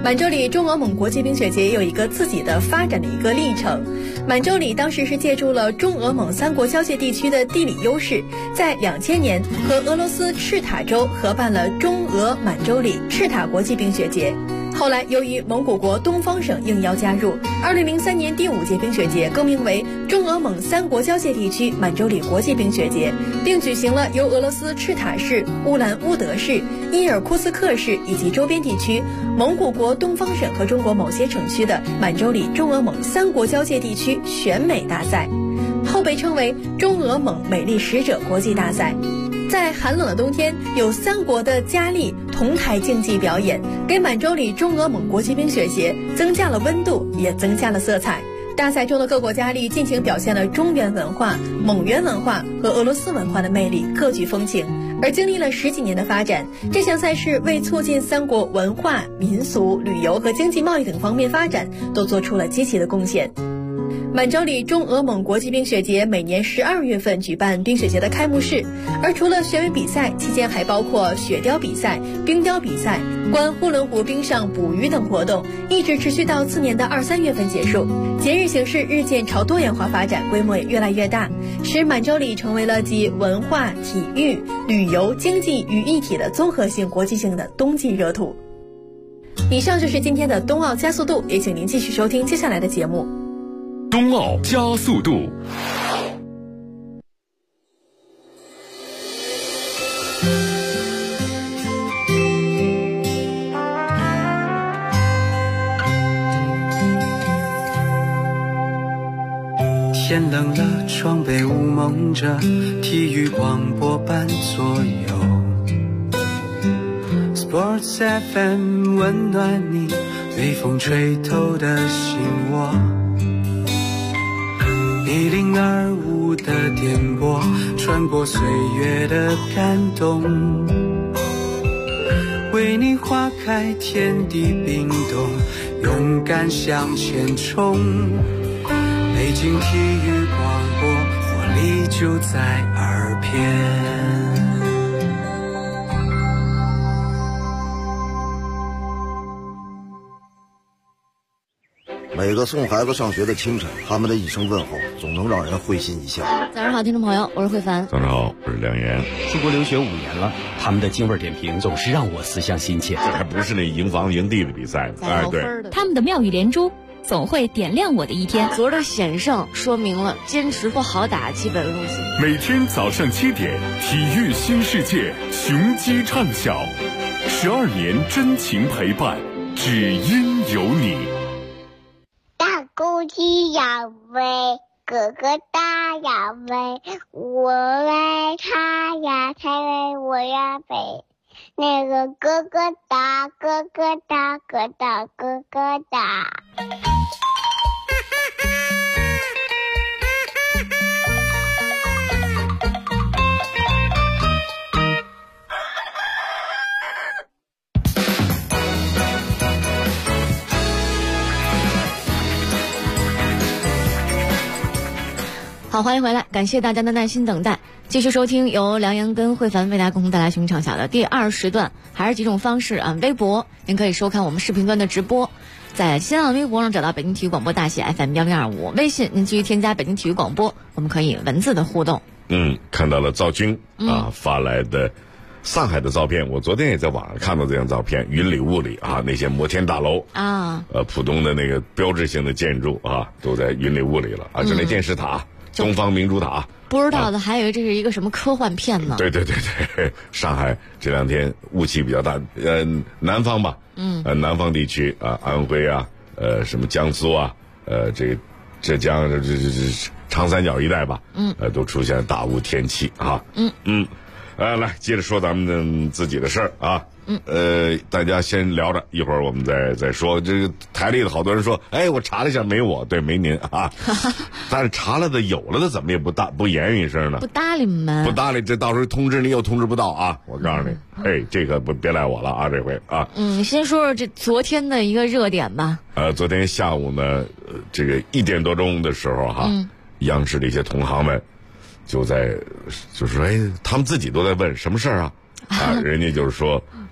满洲里中俄蒙国际冰雪节有一个自己的发展的一个历程。满洲里当时是借助了中俄蒙三国交界地区的地理优势，在2000年和俄罗斯赤塔州合办了中俄满洲里赤塔国际冰雪节。后来由于蒙古国东方省应邀加入，2003年第5届冰雪节更名为中俄蒙三国交界地区满洲里国际冰雪节，并举行了由俄罗斯赤塔市、乌兰乌德市、伊尔库斯克市以及周边地区、蒙古国东方省和中国某些省区的满洲里中俄蒙三国交界地区选美大赛，后被称为中俄蒙美丽使者国际大赛。在寒冷的冬天，有3国的佳丽同台竞技表演，给满洲里中俄蒙国际冰雪节增加了温度，也增加了色彩。大赛中的各国佳丽尽情表现了中原文化、蒙元文化和俄罗斯文化的魅力，各具风情。而经历了10几年的发展，这项赛事为促进3国文化、民俗、旅游和经济贸易等方面发展都做出了积极的贡献。满洲里中俄蒙国际冰雪节每年12月份举办冰雪节的开幕式，而除了选美比赛，期间还包括雪雕比赛、冰雕比赛、观呼伦湖冰上捕鱼等活动，一直持续到次年的2、3月份结束。节日形式日渐朝多元化发展，规模也越来越大，使满洲里成为了集文化、体育、旅游、经济于一体的综合性国际性的冬季热土。以上就是今天的冬奥加速度，也请您继续收听接下来的节目。 冬奥加速度。 天冷了，窗被雾蒙着，体育广播伴左右。Sports FM 温暖你，被风吹透的心窝。1025的电波，穿过岁月的感动，为你划开天地冰冻，勇敢向前冲。北京体育广播，活力就在耳边。 每个送孩子上学的清晨，他们的一声问候总能让人会心一笑。 早上好，听众朋友，我是慧凡。 早上好，我是梁岩。 出国留学5年了，他们的京味点评总是让我思乡心切。 这还不是那营房营地的比赛， 哎，对， 他们的妙语连珠总会点亮我的一天。 昨儿的险胜说明了坚持不好打基本路线。 每天早上7点，体育新世界，雄鸡唱晓，12年真情陪伴，只因有你。 大公鸡要飞，哥哥大要飞，我为他呀才为我呀飞。那个哥哥大，哥哥大，哥大哥哥大。 好，欢迎回来，感谢大家的耐心等待，继续收听由梁阳跟慧凡为大家共同带来雄唱晓的第2时段，还是几种方式啊。微博您可以收看我们视频端的直播，在新浪微博上找到北京体育广播大写 FM1025，微信您继续添加北京体育广播，我们可以文字的互动。 看到了赵军发来的上海的照片，我昨天也在网上看到这张照片，云里雾里啊，那些摩天大楼啊，浦东的那个标志性的建筑啊，都在云里雾里了啊，就那电视塔。东方明珠塔， 不知道的还以为这是一个什么科幻片呢。 对，上海这2天雾气比较大，南方吧，南方地区啊，安徽啊，什么江苏啊，这个浙江这长三角一带吧，都出现大雾天气啊，来接着说咱们自己的事儿啊。大家先聊着，一会儿我们再说。这个台里的好多人说，哎，我查了一下没我，对，没您啊。但是查了的有了的，怎么也不言语一声呢？ 不搭理们， 不搭理，这到时候通知你又通知不到啊！我告诉你，这个别赖我了啊，这回啊。 先说说这昨天的一个热点吧。 昨天下午呢，这个1点多钟的时候哈，央视的一些同行们就是说，他们自己都在问什么事儿啊？人家就是说。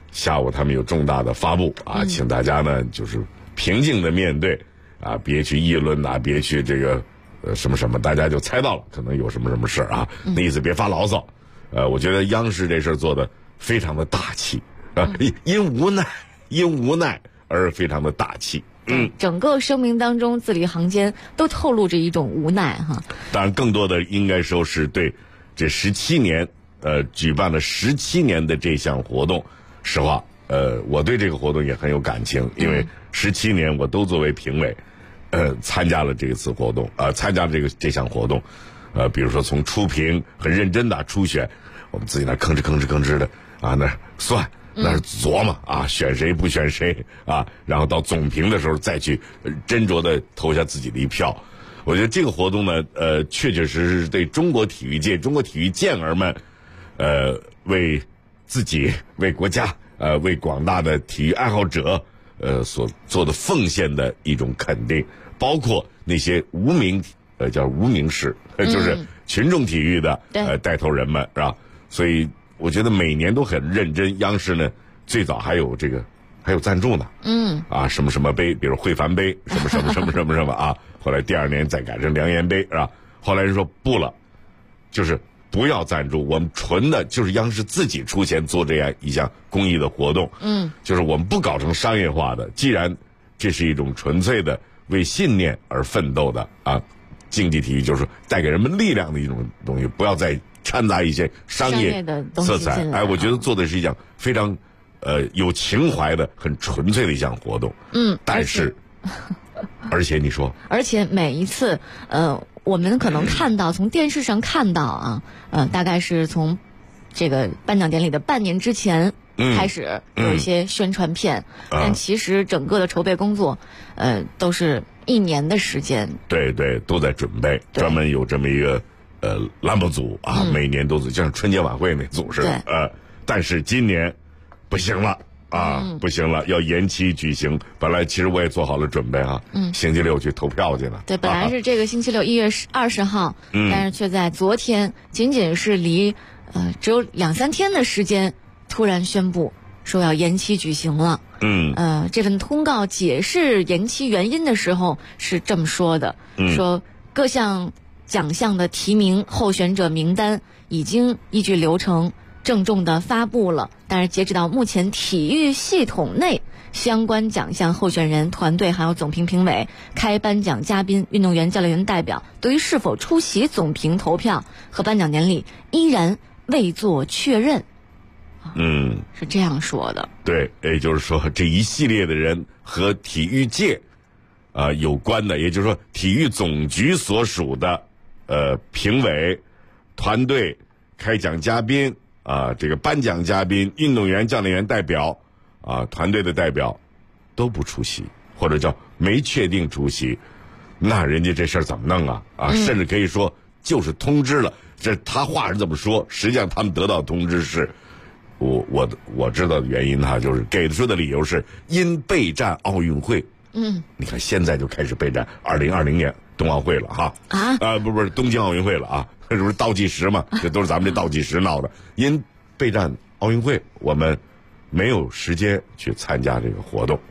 下午他们有重大的发布啊，请大家呢就是平静的面对啊，别去议论呐，别去这个什么什么，大家就猜到了可能有什么什么事啊，那意思别发牢骚。我觉得央视这事做的非常的大气啊，因无奈而非常的大气。 整个声明当中字里行间都透露着一种无奈哈。 当然，更多的应该说是对这17年举办了17年的这项活动，实话我对这个活动也很有感情，因为17年我都作为评委参加了这次活动参加这项活动比如说从初评很认真的初选，我们自己那吭哧的啊，那算那是琢磨啊，选谁不选谁啊，然后到总评的时候再去斟酌的投下自己的一票。我觉得这个活动呢确确实实对中国体育界中国体育健儿们为自己为国家为广大的体育爱好者所做的奉献的一种肯定，包括那些叫无名氏就是群众体育的带头人们是吧？所以我觉得每年都很认真。央视呢最早还有赞助呢，什么什么杯，比如惠凡杯，什么啊，后来第2年再改成良言杯是吧？后来人说不了，就是不要赞助，我们纯的就是央视自己出钱做这样一项公益的活动，就是我们不搞成商业化的，既然这是一种纯粹的为信念而奋斗的竞技体育，就是带给人们力量的一种东西，不要再掺杂一些商业的色彩。我觉得做的是一项非常有情怀的很纯粹的一项活动。但是而且你说， 而且每一次我们可能看到从电视上看到大概是从这个颁奖典礼的半年之前开始有一些宣传片，但其实整个的筹备工作都是1年的时间。对， 都在准备，专门有这么一个栏目组每年都是像春节晚会那组似的。但是今年不行了不行了，要延期举行。本来其实我也做好了准备星期六去投票去了。 对，本来是这个星期六1月20号，但是却在昨天仅仅是离只有2-3天的时间，突然宣布说要延期举行了。这份通告解释延期原因的时候是这么说的，说各项奖项的提名候选者名单已经依据流程郑重的发布了，但是截止到目前，体育系统内相关奖项候选人团队还有总评评委、开颁奖嘉宾、运动员、教练员代表对于是否出席总评投票和颁奖典礼依然未做确认。是这样说的。 对，也就是说这一系列的人和体育界有关的，也就是说体育总局所属的评委团队、开奖嘉宾这个颁奖嘉宾、运动员、教练员代表团队的代表都不出席，或者叫没确定出席，那人家这事儿怎么弄甚至可以说就是通知了，这他话是这么说，实际上他们得到通知是我知道的原因就是给出的理由是因备战奥运会。你看现在就开始备战2020年冬奥会了不是东京奥运会了这不是倒计时嘛？这都是咱们这倒计时闹的。因备战奥运会，我们没有时间去参加这个活动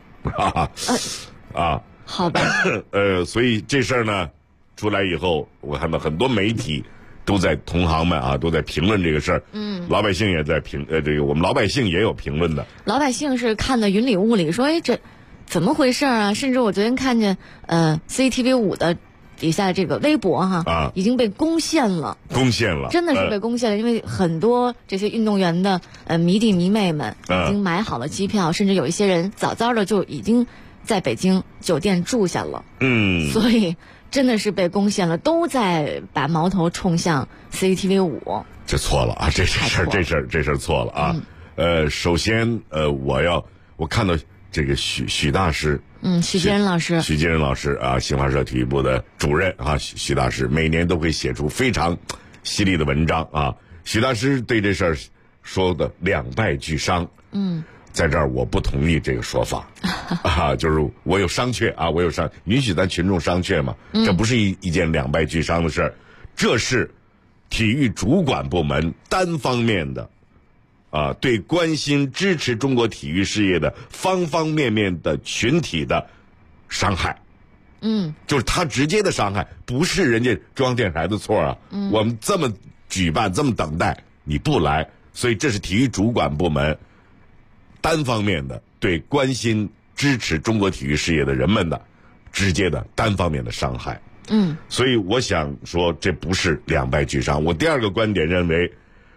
好吧。 所以这事儿呢出来以后，我看到很多媒体都在同行们都在评论这个事儿。老百姓也在这个我们老百姓也有评论的。老百姓是看的云里雾里，说这怎么回事甚至我昨天看见CCTV5的底下这个微博已经被攻陷了，真的是被攻陷了。因为很多这些运动员的迷弟迷妹们已经买好了机票，甚至有一些人早早的就已经在北京酒店住下了。所以真的是被攻陷了，都在把矛头冲向 CCTV5。这错了这事儿错了首先我看到这个许大师，许继任老师新华社体育部的主任许大师每年都会写出非常犀利的文章许大师对这事儿说的两败俱伤。在这儿我不同意这个说法就是我有商榷允许咱群众商榷嘛。这不是一件两败俱伤的事儿，这是体育主管部门单方面的对关心支持中国体育事业的方方面面的群体的伤害。就是他直接的伤害，不是人家中央电视台的错啊。我们这么举办，这么等待，你不来，所以这是体育主管部门单方面的对关心支持中国体育事业的人们的直接的单方面的伤害。所以我想说，这不是两败俱伤。我第二个观点认为，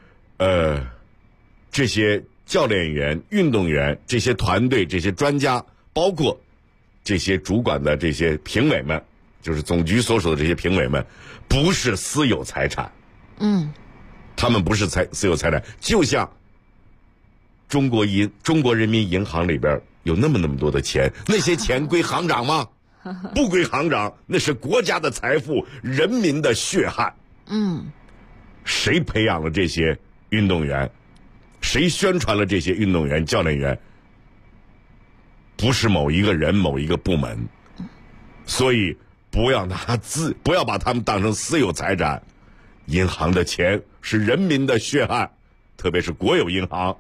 这些教练员、运动员、这些团队、这些专家，包括这些主管的这些评委们，就是总局所属的这些评委们，不是私有财产。他们不是私有财产，就像中国人民银行里边有那么多的钱，那些钱归行长吗？不归行长，那是国家的财富，人民的血汗。谁培养了这些运动员？谁宣传了这些运动员、教练员？不是某一个人、某一个部门。所以不要把他们当成私有财产。银行的钱是人民的血汗，特别是国有银行。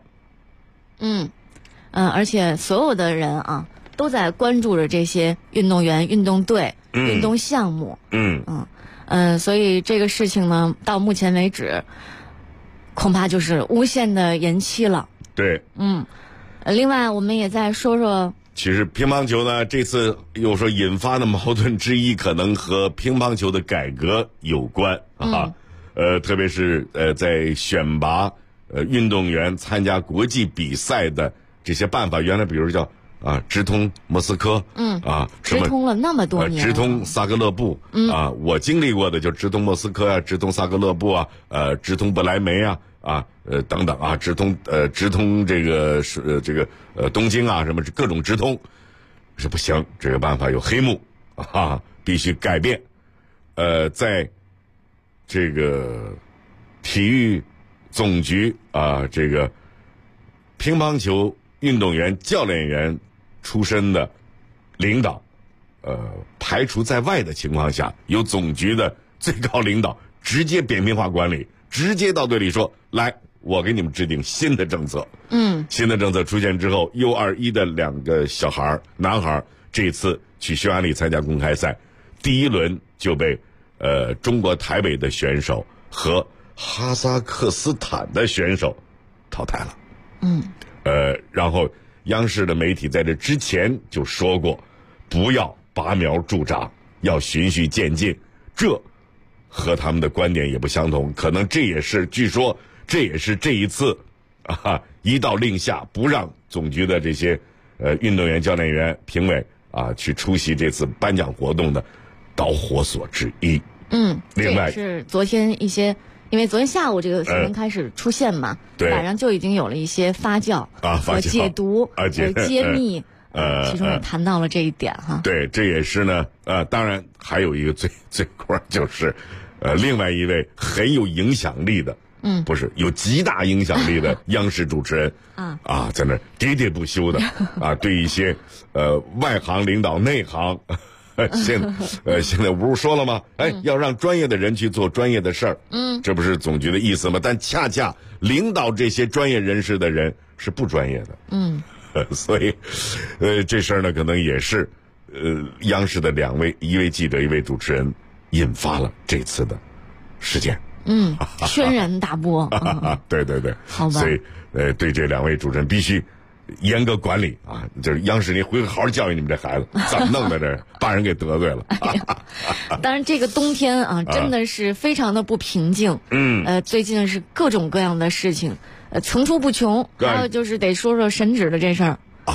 而且所有的人啊，都在关注着这些运动员、运动队、运动项目。所以这个事情呢，到目前为止，恐怕就是无限的延期了。 对。 另外我们也再说说。 其实乒乓球呢，这次又说引发的矛盾之一，可能和乒乓球的改革有关啊。特别是在选拔运动员参加国际比赛的这些办法，原来比如叫直通莫斯科， 直通了那么多年， 直通萨格勒布，我经历过的就直通莫斯科啊，直通萨格勒布啊，直通不来梅啊，等等啊，直通这个东京啊，什么各种直通，是不行，这个办法有黑幕必须改变。在这个体育总局这个乒乓球运动员、教练员出身的领导，排除在外的情况下，由总局的最高领导直接扁平化管理，直接到队里说：“来，我给你们制定新的政策。”新的政策出现之后，U21的2个小孩男孩这次去匈牙利参加公开赛，第一轮就被中国台北的选手和哈萨克斯坦的选手淘汰了。然后央视的媒体在这之前就说过，不要拔苗助长，要循序渐进。这和他们的观点也不相同，可能这也是据说这也是这一次一道令下，不让总局的这些运动员、教练员、评委去出席这次颁奖活动的导火索之一。另外是昨天一些，因为昨天下午这个新闻开始出现嘛，晚上就已经有了一些发酵和解读和揭秘，其中也谈到了这一点哈。 对，这也是呢，当然还有一个最关就是，另外一位很有影响力的，不是有极大影响力的央视主持人在那喋喋不休的对一些外行领导内行。现在不是说了吗？要让专业的人去做专业的事儿，这不是总局的意思吗？但恰恰领导这些专业人士的人是不专业的，所以这事儿呢，可能也是央视的一位记者、一位主持人引发了这次的事件， 轩然大波。 对， 好吧。 所以对这2位主持人必须严格管理就是央视，你回去好好教育你们这孩子，怎么弄的这把人给得罪了。 当然这个冬天真的是非常的不平静。最近是各种各样的事情层出不穷。还有就是得说说神旨的这事儿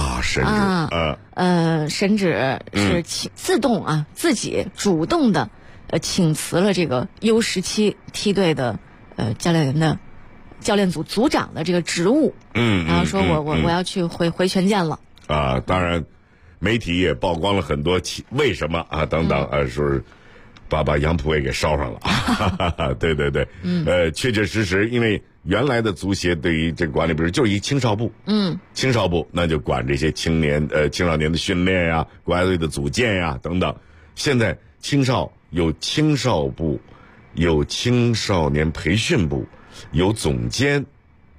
神旨是自动自己主动的请辞了这个 U17梯队的教练员的教练组组长的这个职务，然后说我要去回权健了。 当然，媒体也曝光了很多为什么等等说是把杨普伟给烧上了。对，确确实实，因为原来的足协对于这个管理，比如就是一青少部，青少部那就管这些青少年的训练呀、国家队的组建呀等等。现在有青少部，有青少年培训部。有总监，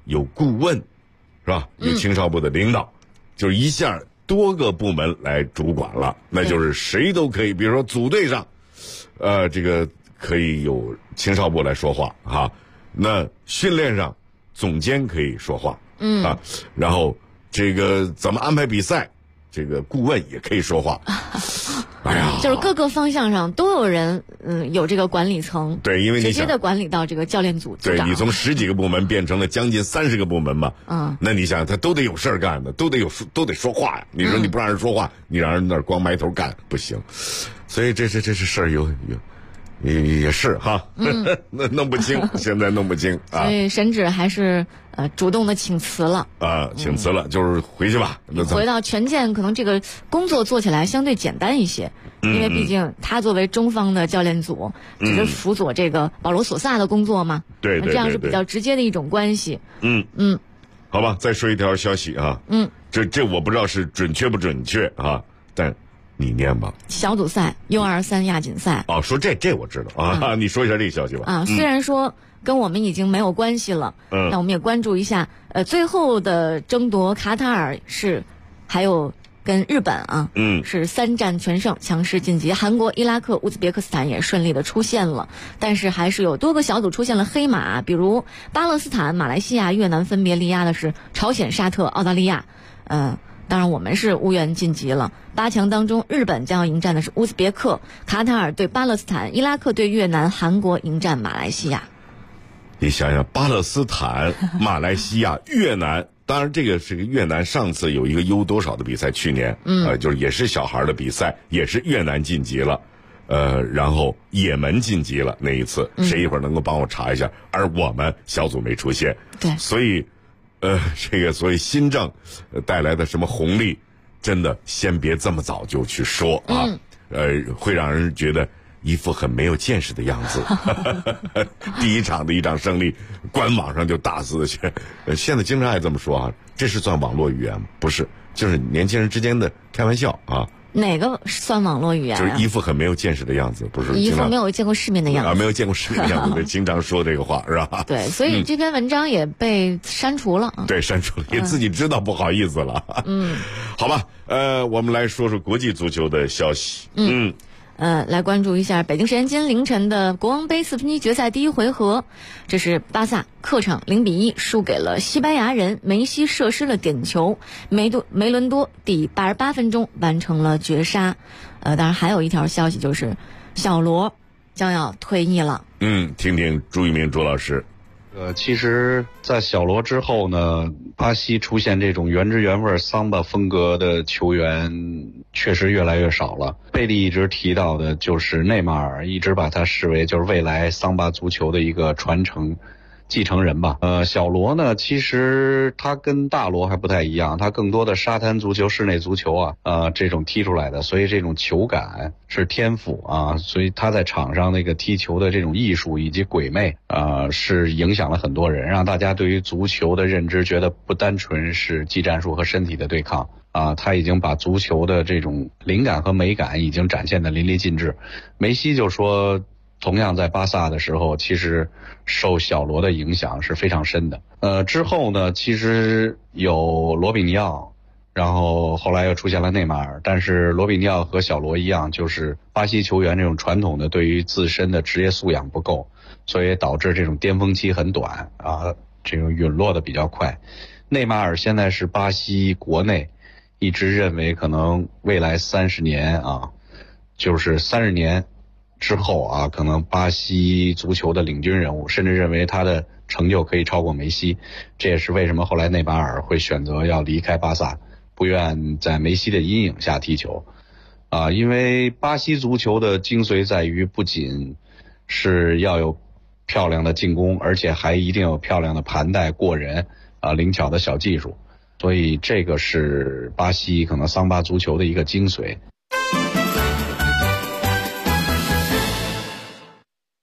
有顾问，是吧？有青少部的领导，就是一下多个部门来主管了，那就是谁都可以，比如说组队上，这个可以有青少部来说话哈。那训练上，总监可以说话，然后这个怎么安排比赛，这个顾问也可以说话。哎呀， 就是各个方向上都有人，有这个管理层， 对，因为你直接的管理到这个教练组组长， 对，你从10几个部门变成了将近30个部门嘛，那你想他都得有事儿干的，都得说话呀。你说你不让人说话，你让人那儿光埋头干不行，所以这是事儿也是哈，那弄不清，现在弄不清啊。 所以沈芷还是主动的请辞了请辞了，就是回去吧。 回到权健，可能这个工作做起来相对简单一些，因为毕竟他作为中方的教练组，只是辅佐这个保罗索萨的工作嘛， 对， 这样是比较直接的一种关系。 好吧，再说一条消息啊，这我不知道是准确不准确啊，但你念吧。 小组赛 U23亚锦赛。 说这我知道啊，你说一下这个消息吧。 虽然说跟我们已经没有关系了，那我们也关注一下。最后的争夺卡塔尔还有跟日本是3战全胜，强势晋级。韩国、伊拉克、乌兹别克斯坦也顺利的出现了，但是还是有多个小组出现了黑马，比如巴勒斯坦、马来西亚、越南分别力压的是朝鲜、沙特、澳大利亚。当然我们是无缘晋级了。8强当中，日本将要迎战的是乌兹别克，卡塔尔对巴勒斯坦，伊拉克对越南，韩国迎战马来西亚。 你想想，巴勒斯坦、马来西亚、越南，当然这个是越南上次有一个 U 多少的比赛，去年就是也是小孩的比赛，也是越南晋级了，然后也门晋级了那一次，谁一会儿能够帮我查一下？而我们小组没出现， 对， 所以。所以新政带来的什么红利，真的先别这么早就去说啊，会让人觉得一副很没有见识的样子。第一场的一场胜利，官网上就大肆的去，现在经常爱这么说啊，这是算网络语言吗？不是，就是年轻人之间的开玩笑啊。 哪个算网络语言？ 就是一副很没有见识的样子，不是一副没有见过世面的样子没有见过世面的样子，经常说这个话是吧？ 对，所以这篇文章也被删除了。 对，删除了，也自己知道不好意思了。好吧，我们来说说国际足球的消息。 来关注一下北京时间今天凌晨的国王杯4分之一决赛第1回合，这是巴萨客场0-1输给了西班牙人，梅西射失了点球，梅伦多第88分钟完成了绝杀。当然还有一条消息就是小罗将要退役了。 听听朱一鸣朱老师。 其实在小罗之后呢，巴西出现这种原汁原味桑巴风格的球员确实越来越少了。贝利一直提到的就是内马尔，一直把他视为就是未来桑巴足球的一个传承继承人吧。小罗呢，其实他跟大罗还不太一样，他更多的沙滩足球、室内足球这种踢出来的，所以这种球感是天赋所以他在场上那个踢球的这种艺术以及鬼魅是影响了很多人，让大家对于足球的认知觉得不单纯是技战术和身体的对抗他已经把足球的这种灵感和美感已经展现得淋漓尽致。梅西就说同样在巴萨的时候，其实受小罗的影响是非常深的。之后呢，其实有罗比尼奥，然后后来又出现了内马尔，但是罗比尼奥和小罗一样，就是巴西球员这种传统的对于自身的职业素养不够，所以导致这种巅峰期很短这种陨落的比较快。内马尔现在是巴西国内一直认为可能未来30年就是30年之后可能巴西足球的领军人物，甚至认为他的成就可以超过梅西。这也是为什么后来内马尔会选择要离开巴萨，不愿在梅西的阴影下踢球因为巴西足球的精髓在于不仅是要有漂亮的进攻，而且还一定有漂亮的盘带、过人灵巧的小技术，所以这个是巴西可能桑巴足球的一个精髓。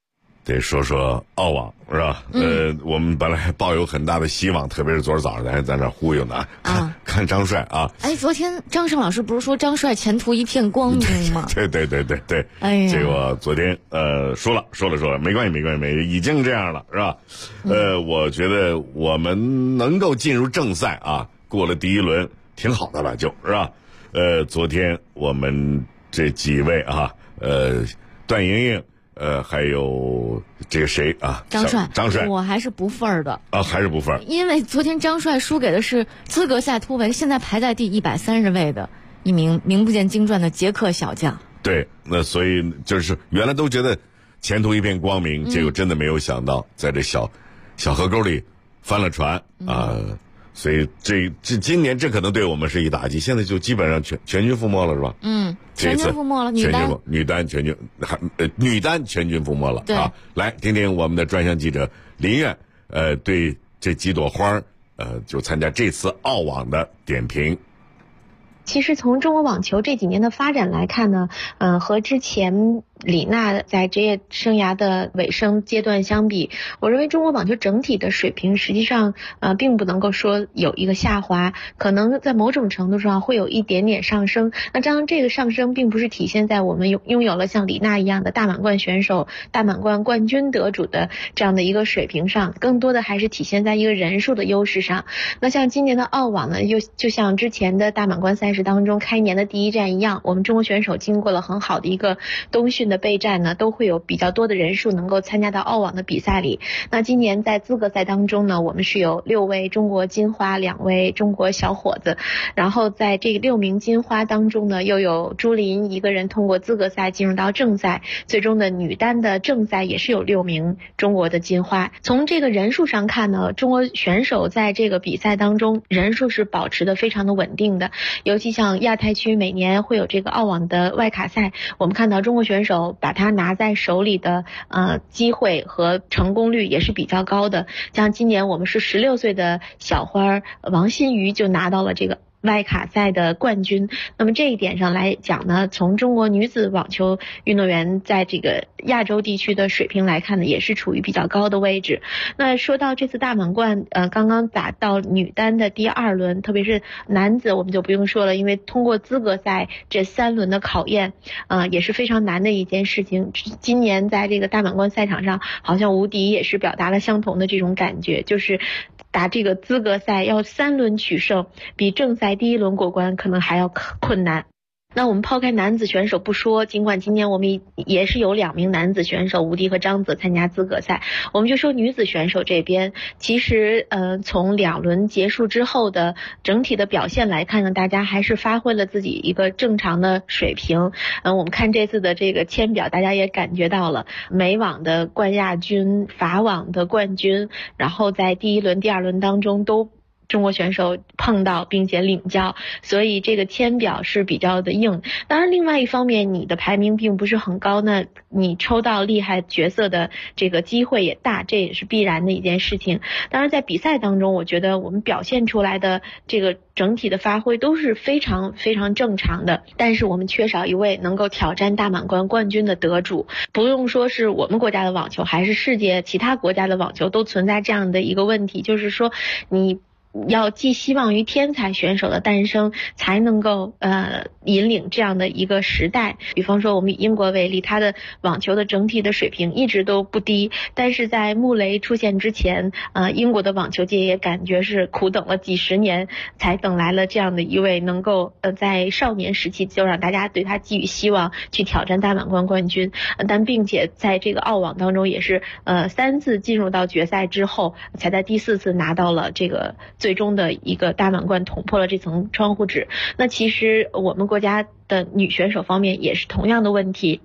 得说说澳网是吧？我们本来抱有很大的希望，特别是昨儿早上咱还在那忽悠呢，看张帅啊。 昨天张胜老师不是说张帅前途一片光明吗？ 对。 哎呀， 结果昨天说了，没关系，已经这样了是吧？我觉得我们能够进入正赛啊，过了第一轮挺好的了，就是吧？昨天我们这几位啊，段莹莹。还有这个谁啊？ 张帅， 我还是不忿的啊，还是不忿。 因为昨天张帅输给的是资格赛突围，现在排在第130位的一名名不见经传的捷克小将。 对，那所以就是原来都觉得前途一片光明，结果真的没有想到在这小河沟里翻了船啊。所以这今年这可能对我们是一打击，现在就基本上全军覆没了是吧？ 全军覆没了，女单全军覆没了啊！来听听我们的专项记者林苑对这几朵花就参加这次澳网的点评。 其实从中国网球这几年的发展来看呢，和之前李娜在职业生涯的尾声阶段相比，我认为中国网球整体的水平实际上并不能够说有一个下滑，可能在某种程度上会有一点点上升。那当然这个上升并不是体现在我们拥有了像李娜一样的大满贯选手、大满贯冠军得主的这样的一个水平上，更多的还是体现在一个人数的优势上。那像今年的澳网呢，就像之前的大满贯赛事当中开年的第一站一样，我们中国选手经过了很好的一个冬训的备战呢，都会有比较多的人数能够参加到澳网的比赛里。那今年在资格赛当中呢，我们是有6位中国金花，2位中国小伙子，然后在这6名金花当中呢，又有朱琳一个人通过资格赛进入到正赛，最终的女单的正赛也是有6名中国的金花。从这个人数上看呢，中国选手在这个比赛当中人数是保持的非常的稳定的，尤其像亚太区每年会有这个澳网的外卡赛，我们看到中国选手把它拿在手里的机会和成功率也是比较高的。像今年我们是16岁的小花王欣瑜就拿到了这个外卡赛的冠军。那么这一点上来讲呢，从中国女子网球运动员在这个亚洲地区的水平来看呢，也是处于比较高的位置。那说到这次大满贯刚刚打到女单的第2轮，特别是男子我们就不用说了，因为通过资格赛这3轮的考验也是非常难的一件事情。今年在这个大满贯赛场上，好像吴迪也是表达了相同的这种感觉，就是打这个资格赛要3轮取胜，比正赛第1轮过关可能还要困难。那我们抛开男子选手不说，尽管今年我们也是有2名男子选手吴迪和张泽参加资格赛，我们就说女子选手这边，其实从2轮结束之后的整体的表现来看呢，大家还是发挥了自己一个正常的水平。我们看这次的这个签表，大家也感觉到了美网的冠亚军、法网的冠军，然后在第1轮、第2轮当中都中国选手碰到并且领教，所以这个签表是比较的硬。当然另外一方面，你的排名并不是很高，那你抽到厉害角色的这个机会也大，这也是必然的一件事情。当然在比赛当中，我觉得我们表现出来的这个整体的发挥都是非常非常正常的，但是我们缺少一位能够挑战大满贯冠军的得主。不用说是我们国家的网球，还是世界其他国家的网球，都存在这样的一个问题，就是说你要寄希望于天才选手的诞生，才能够引领这样的一个时代。比方说我们以英国为例，它的网球的整体的水平一直都不低，但是在穆雷出现之前，英国的网球界也感觉是苦等了几十年，才等来了这样的一位能够在少年时期就让大家对他寄予希望，去挑战大满贯冠军。但并且在这个澳网当中也是3次进入到决赛之后，才在第4次拿到了这个最终的一个大满贯，捅破了这层窗户纸。那其实我们国家的女选手方面也是同样的问题。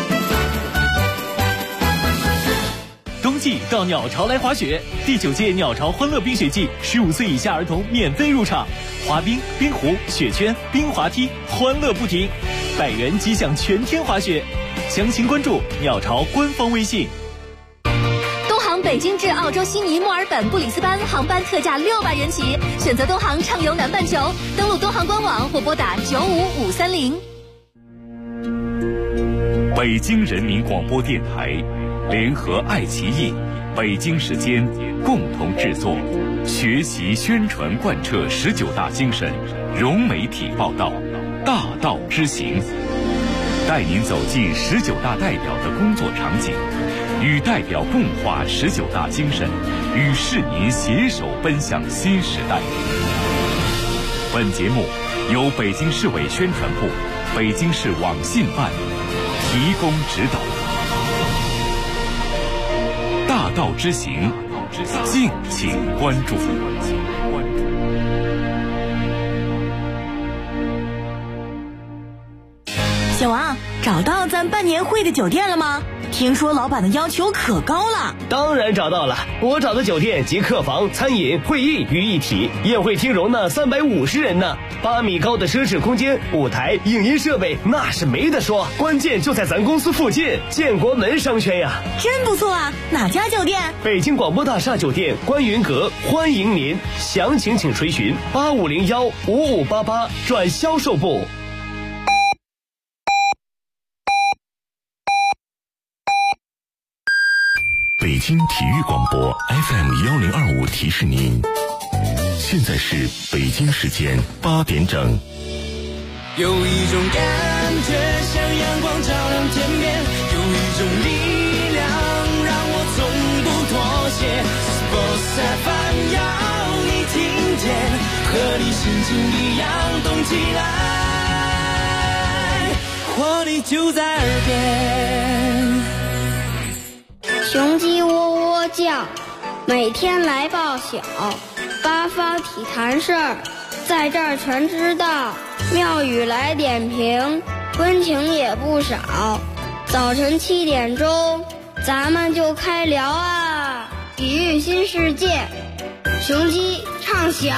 冬季到鸟巢来滑雪，第9届鸟巢欢乐冰雪季，15岁以下儿童免费入场，滑冰、冰壶、雪圈、冰滑梯，欢乐不停，100元即享全天滑雪。详情关注鸟巢官方微信。 北京至澳洲悉尼、墨尔本、布里斯班航班特价600元起，选择东航畅游南半球，登录东航官网或拨打95530。 北京人民广播电台联合爱奇艺、北京时间共同制作，学习宣传贯彻19大精神，融媒体报道，大道之行，带您走进19大代表的工作场景，与代表共话19大精神，与市民携手奔向新时代。本节目由北京市委宣传部、北京市网信办提供指导。大道之行，敬请关注。 小王，找到咱办年会的酒店了吗？听说老板的要求可高了。 当然找到了，我找的酒店集客房、餐饮、会议于一体，宴会厅容纳350人呢，8米高的奢侈空间，舞台、影音设备那是没得说，关键就在咱公司附近，建国门商圈呀。 真不错啊，哪家酒店？ 北京广播大厦酒店观云阁，欢迎您，详情请垂询8501-5588转销售部。 北京体育广播 FM1025提示您，现在是北京时间8点整。 有一种感觉像阳光照亮天边，有一种力量让我从不妥协。Sports FM 要你听见，和你心情一样动起来，活力就在耳边。 雄鸡喔喔叫，每天来报晓，八方体坛事儿，在这儿全知道。妙语来点评，温情也不少。早晨7点钟，咱们就开聊啊！体育新世界，雄鸡唱晓。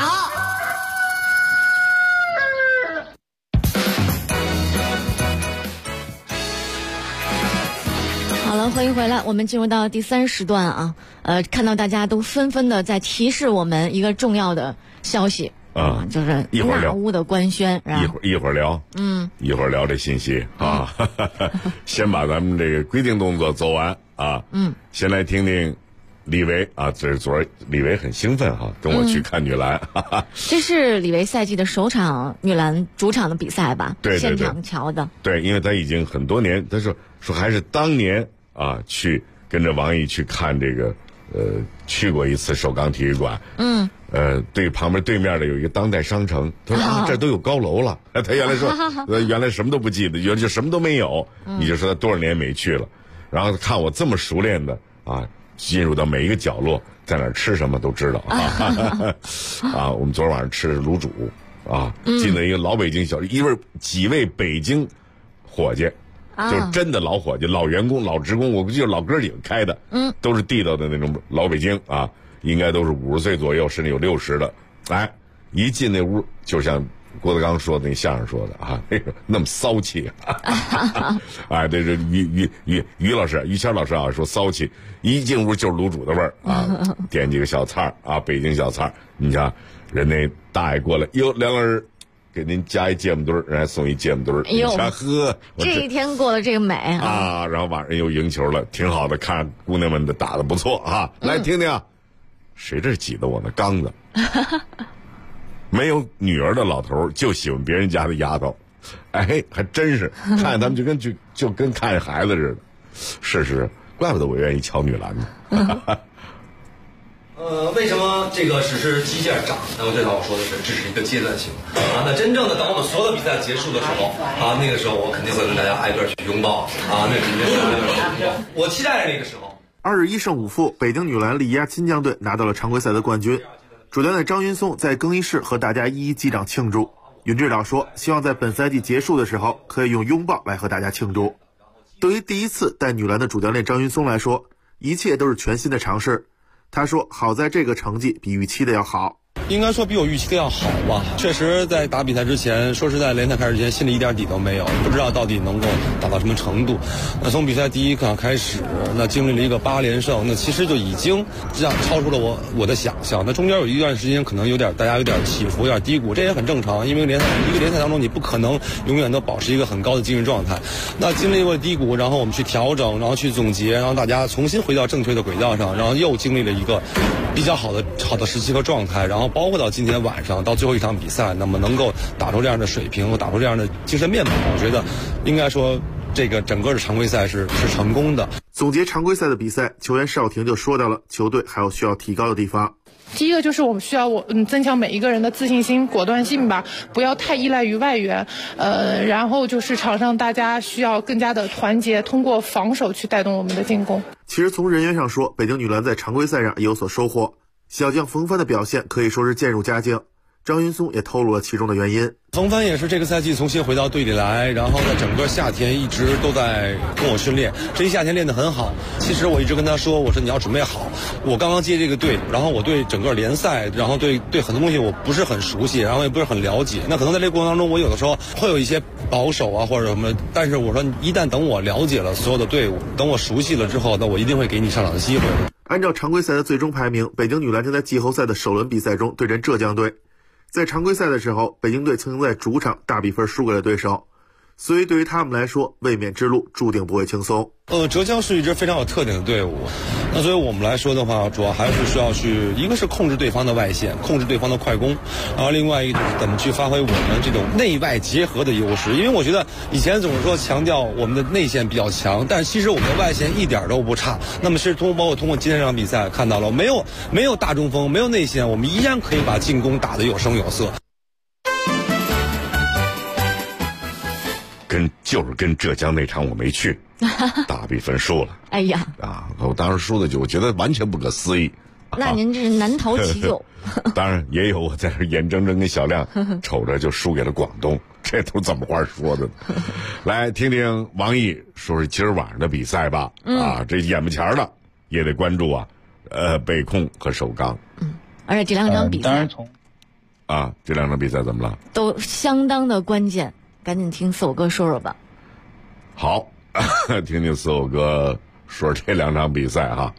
好了，欢迎回来，我们进入到第3时段啊。看到大家都纷纷的在提示我们一个重要的消息啊，就是纳乌的官宣， 一会儿聊，一会儿聊这信息啊。先把咱们这个规定动作做完啊。先来听听李维啊，这是昨儿李维很兴奋哈，跟我去看女篮。 这是李维赛季的首场女篮主场的比赛吧？ 对， 现场瞧的。 对，因为他已经很多年，他说还是当年啊，去跟着王毅去看这个，去过一次首钢体育馆。对，旁边对面的有一个当代商城，他说这都有高楼了。他原来说，原来什么都不记得，原来就什么都没有。你就说他多少年没去了，然后看我这么熟练的啊，进入到每一个角落，在哪儿吃什么都知道啊。我们昨晚上吃的是卤煮啊，进了一个老北京小吃，几位北京伙计。就是真的老伙计、老员工、老职工，我估计就是老哥几个开的，都是地道的那种老北京啊，应该都是50岁左右，甚至有60的。哎，一进那屋，就像郭德纲说的那相声说的啊，那么骚气。哎，这是于老师、于谦老师啊说骚气，一进屋就是卤煮的味儿啊，点几个小菜啊，北京小菜，你瞧人那大爷过来，哟，梁老师。给您加一芥末墩儿，人还送一芥末墩儿。 哎呦， 喝这一天过得这个美啊！然后晚上又赢球了，挺好的，看姑娘们的打得不错啊！来听听，谁这挤得我那缸子？没有女儿的老头就喜欢别人家的丫头，哎，还真是看他们就跟看孩子似的。是，怪不得我愿意瞧女篮呢。 为什么这个只是基建涨？那么这条我说的是，这是一个阶段性啊。那真正的等我们所有的比赛结束的时候啊，那个时候我肯定会跟大家挨个去拥抱啊，那肯定是我期待着那个时候。 2日1胜5负，北京女篮力压金江队拿到了常规赛的冠军。主教练张云松在更衣室和大家一一击掌庆祝。云指导说，希望在本赛季结束的时候，可以用拥抱来和大家庆祝。对于第一次带女篮的主教练张云松来说，一切都是全新的尝试。他说，好在这个成绩比预期的要好。 应该说比我预期的要好吧。确实在打比赛之前，说实在联赛开始之前心里一点底都没有，不知道到底能够打到什么程度。那从比赛第一场开始，那经历了一个8连胜，那其实就已经这样超出了我的想象。那中间有一段时间可能大家有点起伏，有点低谷，这也很正常，因为一个联赛当中你不可能永远都保持一个很高的精神状态。那经历过低谷，然后我们去调整，然后去总结，然后大家重新回到正确的轨道上，然后又经历了一个比较好的时期和状态，然后包括到今天晚上到最后一场比赛，那么能够打出这样的水平，打出这样的精神面貌，我觉得应该说这个整个的常规赛是成功的。 总结常规赛的比赛，球员邵婷就说到了球队还有需要提高的地方。 第一个就是我们需要增强每一个人的自信心、果断性吧，不要太依赖于外援。然后就是场上大家需要更加的团结，通过防守去带动我们的进攻。 其实从人员上说，北京女篮在常规赛上也有所收获，小将冯帆的表现可以说是渐入佳境。张云松也透露了其中的原因。 冯帆也是这个赛季重新回到队里来，然后在整个夏天一直都在跟我训练，这一夏天练得很好。其实我一直跟他说，我说你要准备好，我刚刚接这个队，然后我对整个联赛，然后对很多东西我不是很熟悉，然后也不是很了解，那可能在这个过程当中我有的时候会有一些保守啊或者什么，但是我说一旦等我了解了所有的队伍，等我熟悉了之后，那我一定会给你上场的机会。 按照常规赛的最终排名，北京女篮将在季后赛的首轮比赛中对阵浙江队。在常规赛的时候，北京队曾经在主场大比分输给了对手，所以对于他们来说，卫冕之路注定不会轻松。 浙江是一支非常有特点的队伍，那所以我们来说的话，主要还是需要一个是控制对方的外线，控制对方的快攻，然后另外一个就是怎么去发挥我们这种内外结合的优势。因为我觉得以前总是说强调我们的内线比较强，但其实我们的外线一点都不差。那么是包括通过今天这场比赛看到了，没有大中锋，没有内线，我们依然可以把进攻打得有声有色。 就是跟浙江那场我没去，大比分输了。 哎呀， 我当时输的就我觉得完全不可思议。 那您这是难逃其咎。 当然也有我在这眼睁睁跟小亮瞅着就输给了广东，这都怎么话说的？来听听王毅说说今儿晚上的比赛吧。这眼巴前的也得关注啊。北控和首钢。 而且这两场比赛， 当然这两场比赛怎么了？ 都相当的关键。赶紧听四狗哥说说吧。 好，听听四狗哥说这两场比赛哈。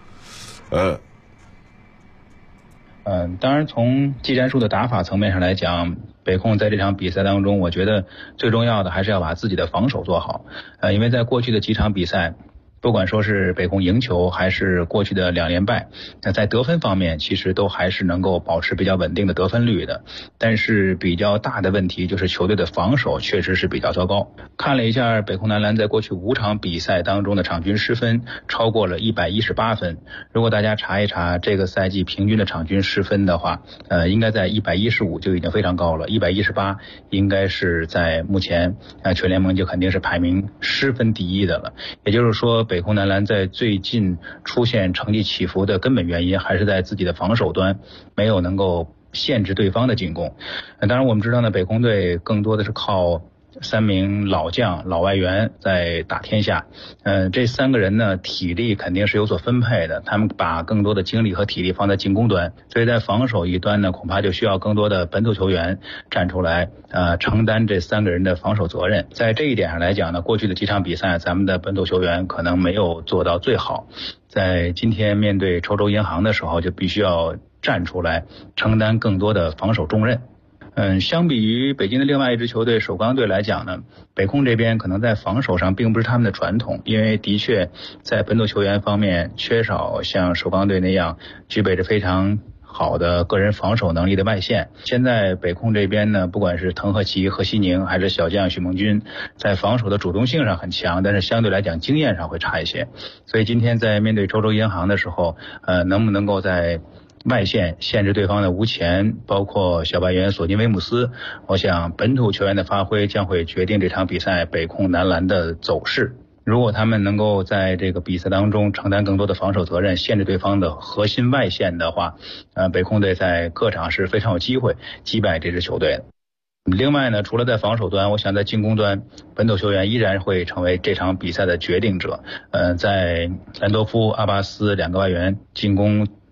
当然从技战术的打法层面上来讲，北控在这场比赛当中，我觉得最重要的还是要把自己的防守做好。因为在过去的几场比赛，不管说是北控赢球还是过去的2连败，那在得分方面其实都还是能够保持比较稳定的得分率的。但是比较大的问题就是球队的防守确实是比较糟糕。看了一下北控男篮在过去5场比赛当中的场均失分超过了118分。如果大家查一查这个赛季平均的场均失分的话，应该在115就已经非常高了，118应该是在目前全联盟就肯定是排名失分第一的了。也就是说，北控男篮在最近出现成绩起伏的根本原因还是在自己的防守端没有能够限制对方的进攻。当然我们知道呢，北控队更多的是靠3名老将老外援在打天下。这3个人呢体力肯定是有所分配的，他们把更多的精力和体力放在进攻端，所以在防守一端呢恐怕就需要更多的本土球员站出来承担这3个人的防守责任。在这一点上来讲呢，过去的几场比赛咱们的本土球员可能没有做到最好，在今天面对稠州银行的时候就必须要站出来承担更多的防守重任。相比于北京的另外一支球队首钢队来讲呢，北控这边可能在防守上并不是他们的传统，因为的确在本土球员方面缺少像首钢队那样具备着非常好的个人防守能力的外线。现在北控这边呢，不管是滕禾旗、何西宁还是小将许梦君，在防守的主动性上很强，但是相对来讲经验上会差一些。所以今天在面对稠州银行的时候，能不能够在外线限制对方的无前，包括小外援索金威姆斯，我想本土球员的发挥将会决定这场比赛北控男篮的走势。如果他们能够在这个比赛当中承担更多的防守责任，限制对方的核心外线的话，北控队在客场是非常有机会击败这支球队的。另外呢，除了在防守端，我想在进攻端，本土球员依然会成为这场比赛的决定者。在兰多夫、阿巴斯2个外援进攻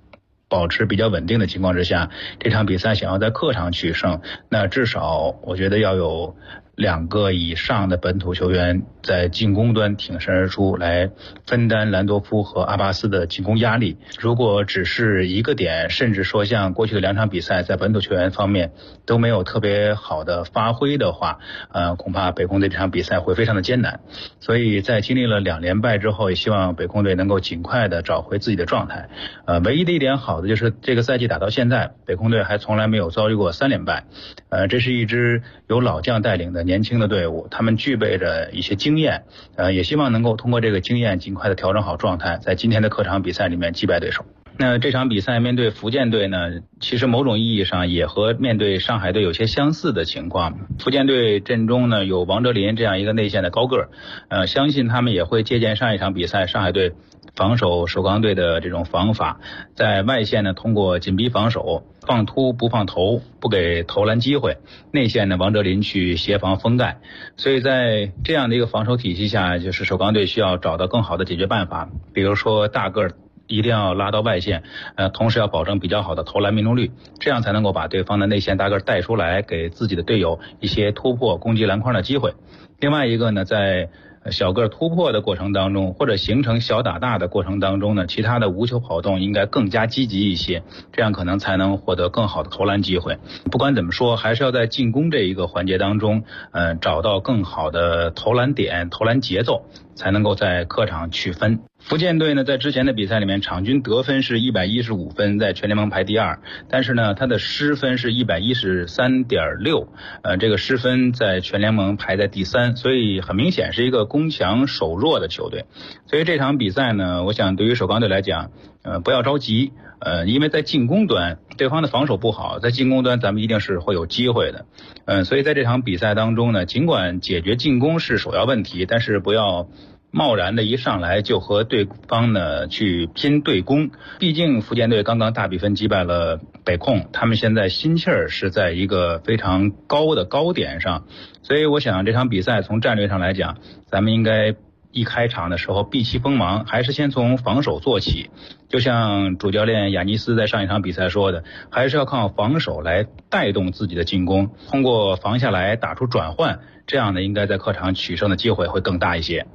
保持比较稳定的情况之下，这场比赛想要在客场取胜，那至少我觉得要有2个以上的本土球员在进攻端挺身而出，来分担兰多夫和阿巴斯的进攻压力。如果只是一个点，甚至说像过去的2场比赛在本土球员方面都没有特别好的发挥的话，恐怕北控队这场比赛会非常的艰难。所以在经历了2连败之后，也希望北控队能够尽快的找回自己的状态。唯一的一点好的就是这个赛季打到现在，北控队还从来没有遭遇过3连败。这是一支由老将带领的年轻的队伍，他们具备着一些经验，也希望能够通过这个经验尽快的调整好状态，在今天的客场比赛里面击败对手。那这场比赛面对福建队呢，其实某种意义上也和面对上海队有些相似的情况。福建队阵中呢有王哲林这样一个内线的高个儿，相信他们也会借鉴上一场比赛上海队防守首钢队的这种防法，在外线呢通过紧逼防守，放突不放投，不给投篮机会，内线呢王哲林去协防封盖。所以在这样的一个防守体系下，就是首钢队需要找到更好的解决办法，比如说大个儿一定要拉到外线，同时要保证比较好的投篮命中率，这样才能够把对方的内线大个带出来，给自己的队友一些突破攻击篮筐的机会。另外一个呢，在小个突破的过程当中，或者形成小打大的过程当中呢，其他的无球跑动应该更加积极一些，这样可能才能获得更好的投篮机会。不管怎么说，还是要在进攻这一个环节当中，找到更好的投篮点、投篮节奏，才能够在客场取分。福建队呢，在之前的比赛里面，场均得分是115分，在全联盟排第2，但是呢，他的失分是113.6，这个失分在全联盟排在第3，所以很明显是一个攻强守弱的球队。所以这场比赛呢，我想对于首钢队来讲，不要着急，因为在进攻端对方的防守不好，在进攻端咱们一定是会有机会的，所以在这场比赛当中呢，尽管解决进攻是首要问题，但是不要贸然的一上来就和对方呢去拼对攻，毕竟福建队刚刚大比分击败了北控，他们现在心气儿是在一个非常高的高点上，所以我想这场比赛从战略上来讲，咱们应该一开场的时候避其锋芒，还是先从防守做起，就像主教练亚尼斯在上一场比赛说的，还是要靠防守来带动自己的进攻，通过防下来打出转换，这样呢应该在客场取胜的机会会更大一些。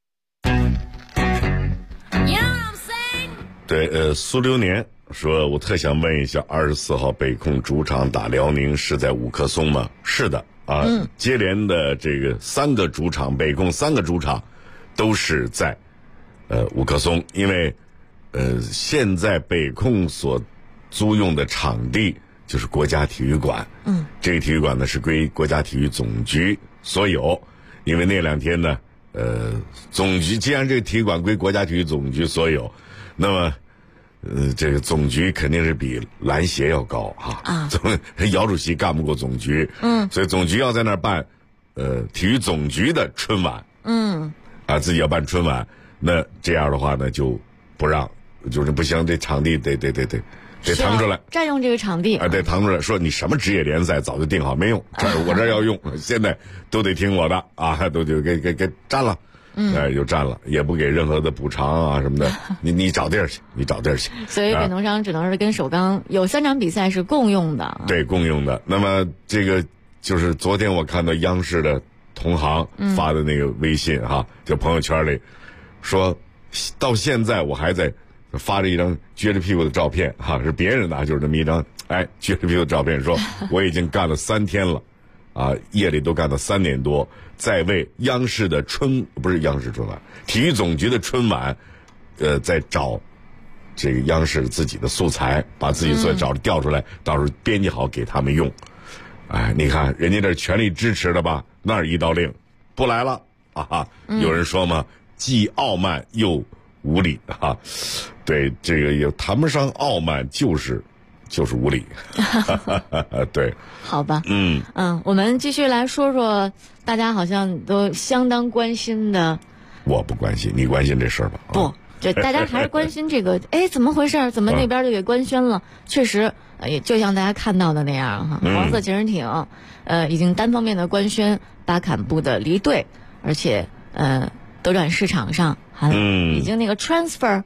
对，苏流年说，我特想问一下，24号北控主场打辽宁是在五棵松吗？是的啊，接连的这个3个主场，北控3个主场都是在五棵松，因为现在北控所租用的场地就是国家体育馆，这个体育馆呢是归国家体育总局所有，因为那2天呢总局既然这个体育馆归国家体育总局所有，那么这个总局肯定是比篮协要高哈，姚主席干不过总局，所以总局要在那儿办体育总局的春晚，自己要办春晚，那这样的话呢就不让，就是不行，这场地得腾出来， 占用这个场地得腾出来，说你什么职业联赛早就定好没用，我这要用，现在都得听我的啊，都就给占了。就占了，也不给任何的补偿啊什么的，你找地儿去，所以北农商只能是跟首钢有3场比赛是共用的， 对，共用的。那么这个就是昨天我看到央视的同行发的那个微信就朋友圈里说，到现在我还在发着一张撅着屁股的照片是别人的，就是这么一张撅着屁股的照片，说我已经干了3天了。夜里都干到3点多，在为央视的不是央视春晚，体育总局的春晚，在找这个央视自己的素材，把自己所找调出来，到时候编辑好给他们用。你看人家这全力支持的吧，那儿一道令，不来了有人说嘛，既傲慢又无理对，这个也谈不上傲慢，就是无理对， 好吧，我们继续来说说大家好像都相当关心的。 我不关心，你关心这事儿吧？ 不，这大家还是关心这个，怎么回事？怎么那边就给官宣了？确实，也就像大家看到的那样黄色潜水艇，已经单方面的官宣巴坎布的离队，而且德转市场上已经那个 transfer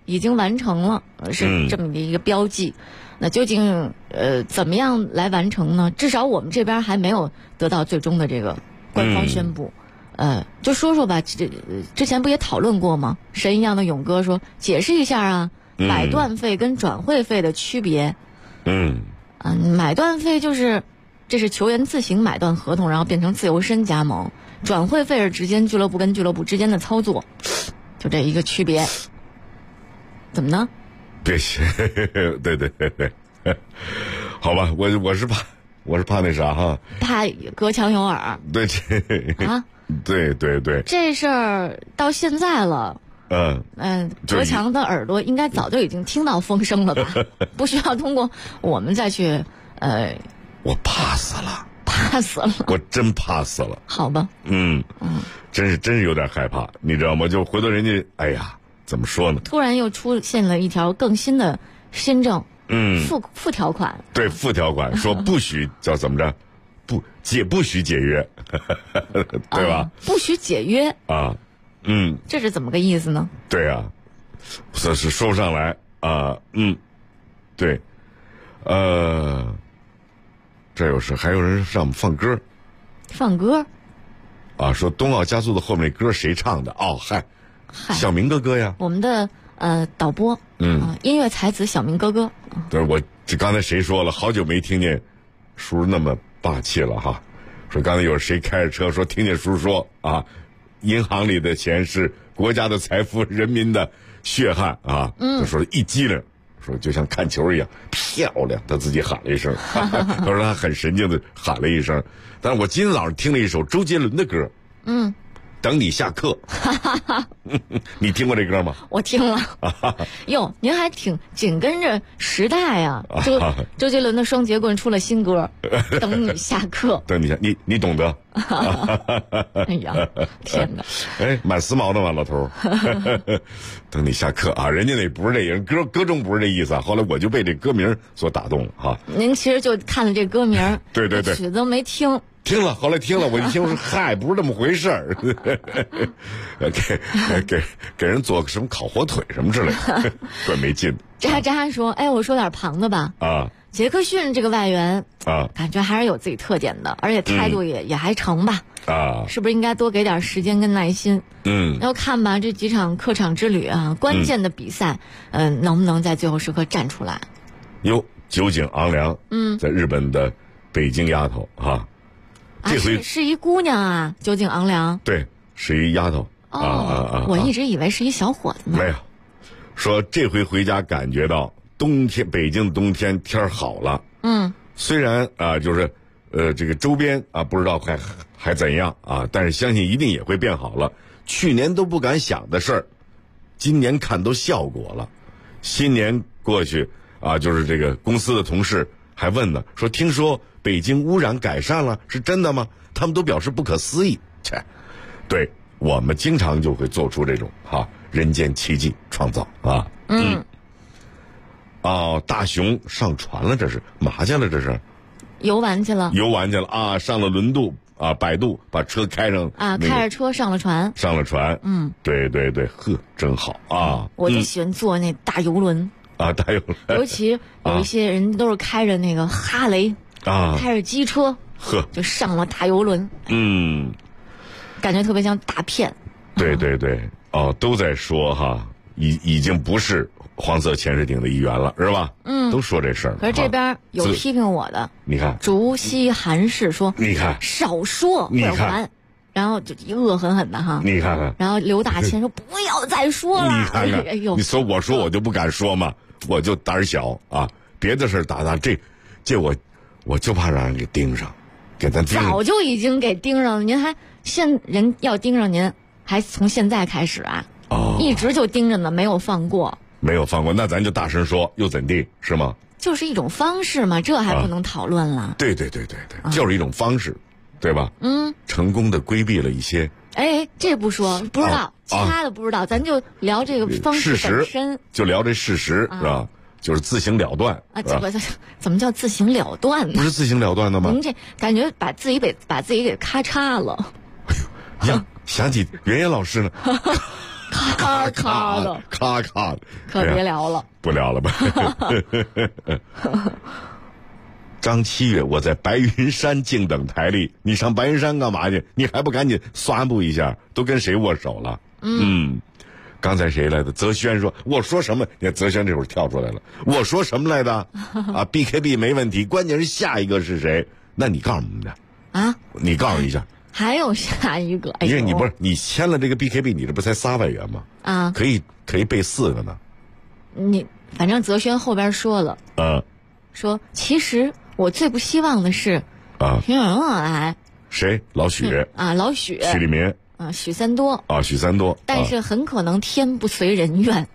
已经完成了，是这么的一个标记。那究竟怎么样来完成呢？至少我们这边还没有得到最终的这个官方宣布。就说说吧，之前不也讨论过吗？神一样的勇哥说，解释一下啊，买断费跟转会费的区别。买断费就是这是球员自行买断合同，然后变成自由身加盟；转会费是直接俱乐部跟俱乐部之间的操作，就这一个区别。怎么呢？ 别对，好吧，我是怕那啥哈， 怕隔墙有耳。 对啊，对， 这事儿到现在了。隔墙的耳朵应该早就已经听到风声了吧？不需要通过我们再去我怕死了，我真怕死了。 好吧， 真是有点害怕，你知道吗？就回头人家，哎呀，怎么说呢？ 突然又出现了一条更新的新政，附条款。 对，附条款说不许叫怎么着，不许解约，对吧？ 不许解约啊。 这是怎么个意思呢？ 对啊，这是说不上来啊。对，这有事，还有人让我们放歌啊，说冬奥加速的后面歌谁唱的？哦，嗨，小明哥哥呀， 我们的导播，音乐才子小明哥哥。 对，我这刚才谁说了？好久没听见叔那么霸气了哈。说刚才有谁开着车说听见叔说啊，银行里的钱是国家的财富，人民的血汗啊。就说一激灵，说就像看球一样漂亮，他自己喊了一声。他说他很神经的喊了一声。但是我今天早上听了一首周杰伦的歌，等你下课。你听过这歌吗？ 我听了。哟，您还挺紧跟着时代啊。周杰伦的双截棍出了新歌，等你下课。 等你下，你懂得。 哎呀，天哪！ 哎，蛮时髦的嘛，老头。等你下课啊，人家那不是这人歌中不是这意思啊。后来我就被这歌名所打动了哈。 您其实就看了这歌名， 对， 曲子都没听。 听了，后来听了，我一听我说嗨，不是这么回事儿。给人做个什么烤火腿什么之类的，怪没劲。 这还说，哎，我说点旁的吧。杰克逊这个外援感觉还是有自己特点的，而且态度也还成吧。是不是应该多给点时间跟耐心？要看吧，这几场客场之旅啊，关键的比赛，能不能在最后时刻站出来？ 酒井昂良，在日本的北京丫头啊。这回是一姑娘啊，酒井昂良。 对，是一丫头。 我一直以为是一小伙子呢。 没有，说这回回家感觉到冬天，北京的冬天天好了。虽然就是这个周边不知道还怎样啊，但是相信一定也会变好了。去年都不敢想的事儿，今年看都效果了。新年过去就是这个公司的同事还问呢，说听说北京污染改善了，是真的吗？他们都表示不可思议。对，我们经常就会做出这种人间奇迹创造啊。大熊上船了，这是嘛去了？这是游玩去了啊！上了轮渡摆渡，把车开上开着车上了船。 对，呵，真好啊！ 我就喜欢坐那大游轮大游轮， 尤其有一些人都是开着那个哈雷开着机车，就上了大游轮，感觉特别像大片。 对，都在说已经不是黄色潜水艇的一员了，是吧？都说这事儿。 可是这边有批评我的， 你看竹溪韩氏说， 你看少说会还，然后就恶狠狠的哈， 你看看。 然后刘大千说不要再说了， 你看看， 哎呦， 你说我就不敢说嘛，我就胆小啊，别的事儿打这我就怕让人给盯上，给咱盯上。 早就已经给盯上了，您还人要盯上您，还从现在开始啊？一直就盯着呢，没有放过。 那咱就大声说，又怎地，是吗？ 就是一种方式嘛，这还不能讨论了？ 对，就是一种方式，对吧？成功的规避了一些。 哎，这不说不知道，其他的不知道，咱就聊这个方式本身， 就聊这事实，是吧？就是自行了断啊！怎么叫自行了断呢？ 不是自行了断的吗？ 您这感觉把自己给咔嚓了。 哎呦，想起袁岩老师呢， 咔咔的， 咔咔的， 可别聊了， 不聊了吧。张七月，我在白云山静等台历。你上白云山干嘛去？你还不赶紧刷布一下？都跟谁握手了？刚才谁来的？泽轩说，我说什么？你看泽轩这会儿跳出来了，我说什么来的？啊 ，BKB 没问题，关键是下一个是谁？那你告诉我们的啊？ 你告诉一下。 还有下一个？ 因为你不是你签了这个 BKB， 你这不才3万元吗？ 啊， 可以背4个呢。 你反正泽轩后边说了，说其实我最不希望的是凭什么来？ 谁？老许啊，老许， 许立民啊，许三多啊，许三多。 但是很可能天不随人愿。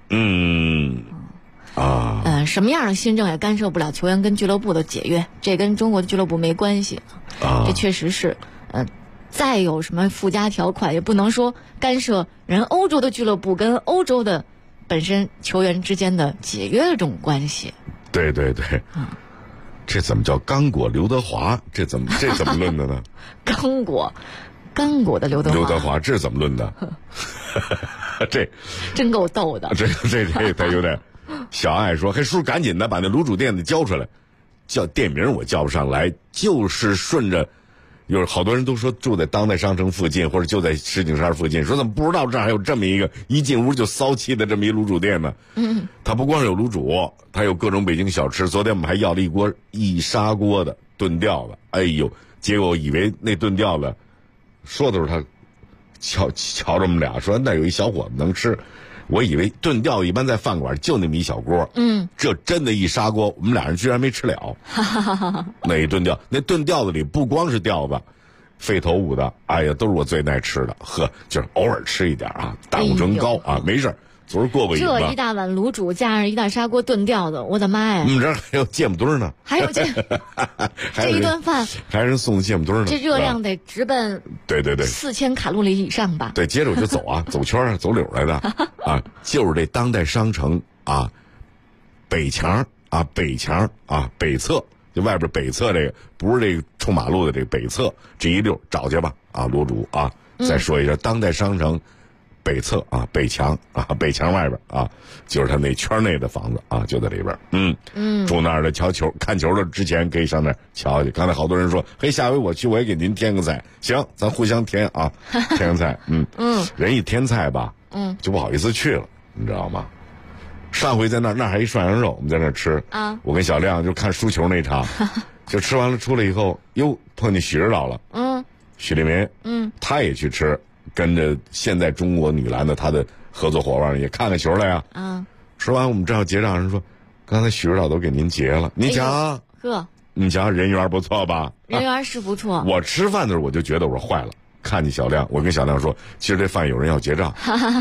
什么样的新政也干涉不了球员跟俱乐部的解约，这跟中国的俱乐部没关系。这确实是，再有什么附加条款也不能说干涉人欧洲的俱乐部跟欧洲的本身球员之间的解约的这种关系。 对对对。这怎么叫刚果刘德华？这怎么论的呢？ 刚果的刘德华， 这是怎么论的？这真够逗的。 这他有点。小爱说：“嘿，叔，赶紧的把那卤煮店的交出来，叫店名我叫不上来，就是顺着，有好多人都说住在当代商城附近，或者就在石景山附近，说怎么不知道这还有这么一个一进屋就骚气的这么一卤煮店呢？它不光是有卤煮，它有各种北京小吃。昨天我们还要了一锅一砂锅的炖吊子，哎呦，结果我以为那炖吊子，说的时候他瞧着我们俩说那有一小伙子能吃。”我以为炖吊一般在饭馆就那么一小锅，这真的一砂锅，我们俩人居然没吃了。那一炖吊，那炖吊子里不光是吊子，肺头捂的，哎呀，都是我最爱吃的。呵，就是偶尔吃一点啊，胆固醇高啊，没事。昨儿过过瘾吧。 这一大碗卤煮加上一大砂锅炖吊子，我的妈呀！ 我们这还有芥末墩呢， 还有这一顿饭还有人送芥末墩呢， 这热量得直奔对 4000卡路里以上吧？ 对，接着我就走啊，走圈走柳来的啊，就是这当代商城啊，北墙啊，北侧就外边北侧这个不是这个冲马路的这个北侧这一溜找去吧啊，卤煮啊，再说一下当代商城。北侧啊，北墙外边啊，就是他那圈内的房子啊，就在里边。住那儿的瞧球、看球的之前可以上那儿瞧去。刚才好多人说，嘿，下回我去我也给您添个菜，行，咱互相添啊，添个菜。人一添菜吧，就不好意思去了，你知道吗？上回在那还一涮羊肉，我们在那儿吃啊，我跟小亮就看输球那场，就吃完了出来以后，哟，碰见许指导了，许立民，他也去吃。跟着现在中国女篮的他的合作伙伴也看球了呀。吃完我们正要结账，人说刚才许指导都给您结了，您瞧，你瞧人缘不错吧？ 人缘是不错。 我吃饭的时候我就觉得我说坏了，看见小亮，我跟小亮说，其实这饭有人要结账。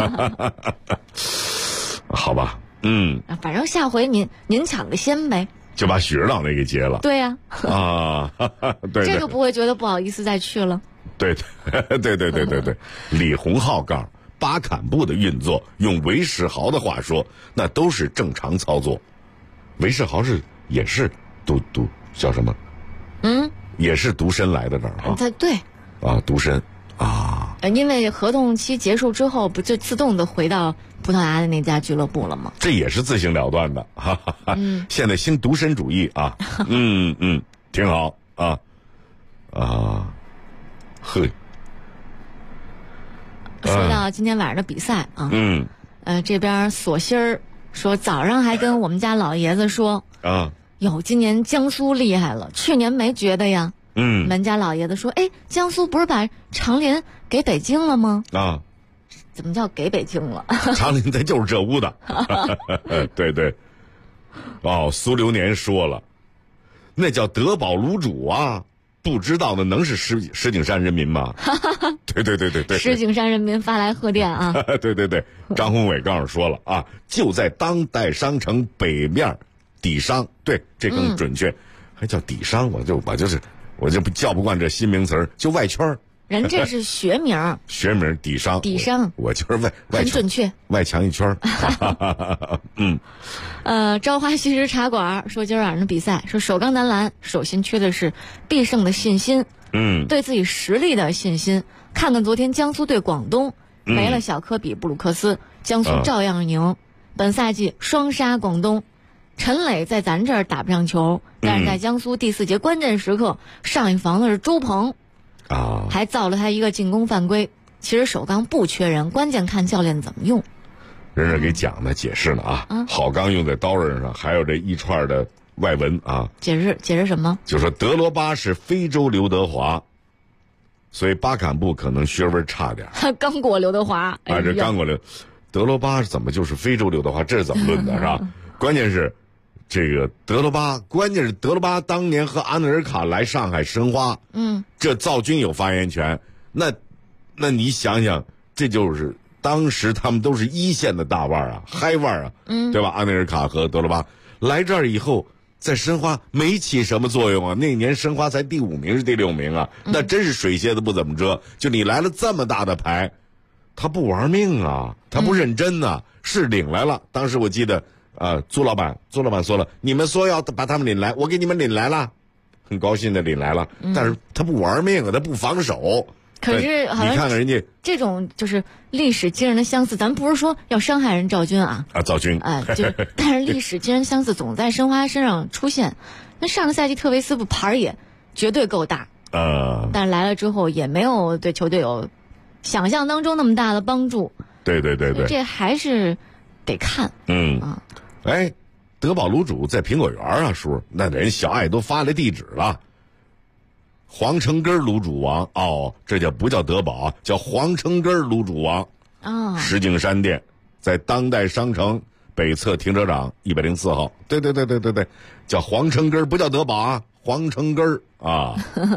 好吧， 反正下回您抢个先呗。 就把许指导那给结了。 对呀。 对， 这个不会觉得不好意思再去了。 对，李洪浩告诉巴坎布的运作，用韦世豪的话说，那都是正常操作。韦世豪也是叫什么？也是独身来的这儿啊。 对。 啊，独身啊。 因为合同期结束之后，不就自动的回到葡萄牙的那家俱乐部了吗？ 这也是自行了断的，哈哈哈。现在兴独身主义啊，挺好啊。 说到今天晚上的比赛啊，这边索心儿说早上还跟我们家老爷子说哟，今年江苏厉害了，去年没觉得呀。我们家老爷子说，哎，江苏不是把长联给北京了吗？怎么叫给北京了？ 长联它就是这屋的。对。苏流年说了，那叫德宝卤煮啊。不知道的能是石景山人民吗？对， 石景山人民发来贺电啊！ 对，张宏伟刚才说了啊，就在当代商城北面底商，对，这更准确，还叫底商，我就叫不惯这新名词儿，就外圈人这是学名， 学名底商，我就是外很准确， 外墙一圈。 朝花夕拾茶馆说今儿晚上的比赛，说首钢男篮首先缺的是必胜的信心，对自己实力的信心。看看昨天江苏对广东， 没了小科比、布鲁克斯，江苏照样赢。本赛季双杀广东，陈磊在咱这儿打不上球，但是在江苏第4节关键时刻上一防的是周鹏，还造了他一个进攻犯规。其实首钢不缺人，关键看教练怎么用。 人家给讲的解释呢好钢用在刀刃上，还有这一串的外文啊。 解释什么？ 就说德罗巴是非洲刘德华，所以巴坎布可能学问差点。 刚果刘德华， 这刚果刘。德罗巴怎么就是非洲刘德华？这是怎么论的，是吧？关键是这个德罗巴当年和阿内尔卡来上海申花，这赵军有发言权。那你想想，这就是当时他们都是一线的大腕啊，嗨腕啊，对吧？阿内尔卡和德罗巴来这儿以后，在申花没起什么作用啊。那年申花才第5名是第6名啊，那真是水蝎子不怎么遮。就你来了这么大的牌。他不玩命啊，他不认真啊，是领来了。当时我记得，朱老板说了，你们说要把他们领来，我给你们领来了，很高兴的领来了。但是他不玩命啊，他不防守。 可是好像你看看人家这种就是历史惊人的相似，咱不是说要伤害人赵军啊， 赵军但是历史惊人相似总在申花身上出现。那上个赛季特维斯不牌也绝对够大，但是来了之后也没有对球队有想象当中那么大的帮助。对，这还是得看。 德宝卤煮在苹果园啊，叔，那人小爱都发来地址了。黄城根卤煮王这不叫德宝，叫黄城根卤煮王。石景山店在当代商城北侧停车场104号。对，叫黄城根，不叫德宝啊，黄城根啊。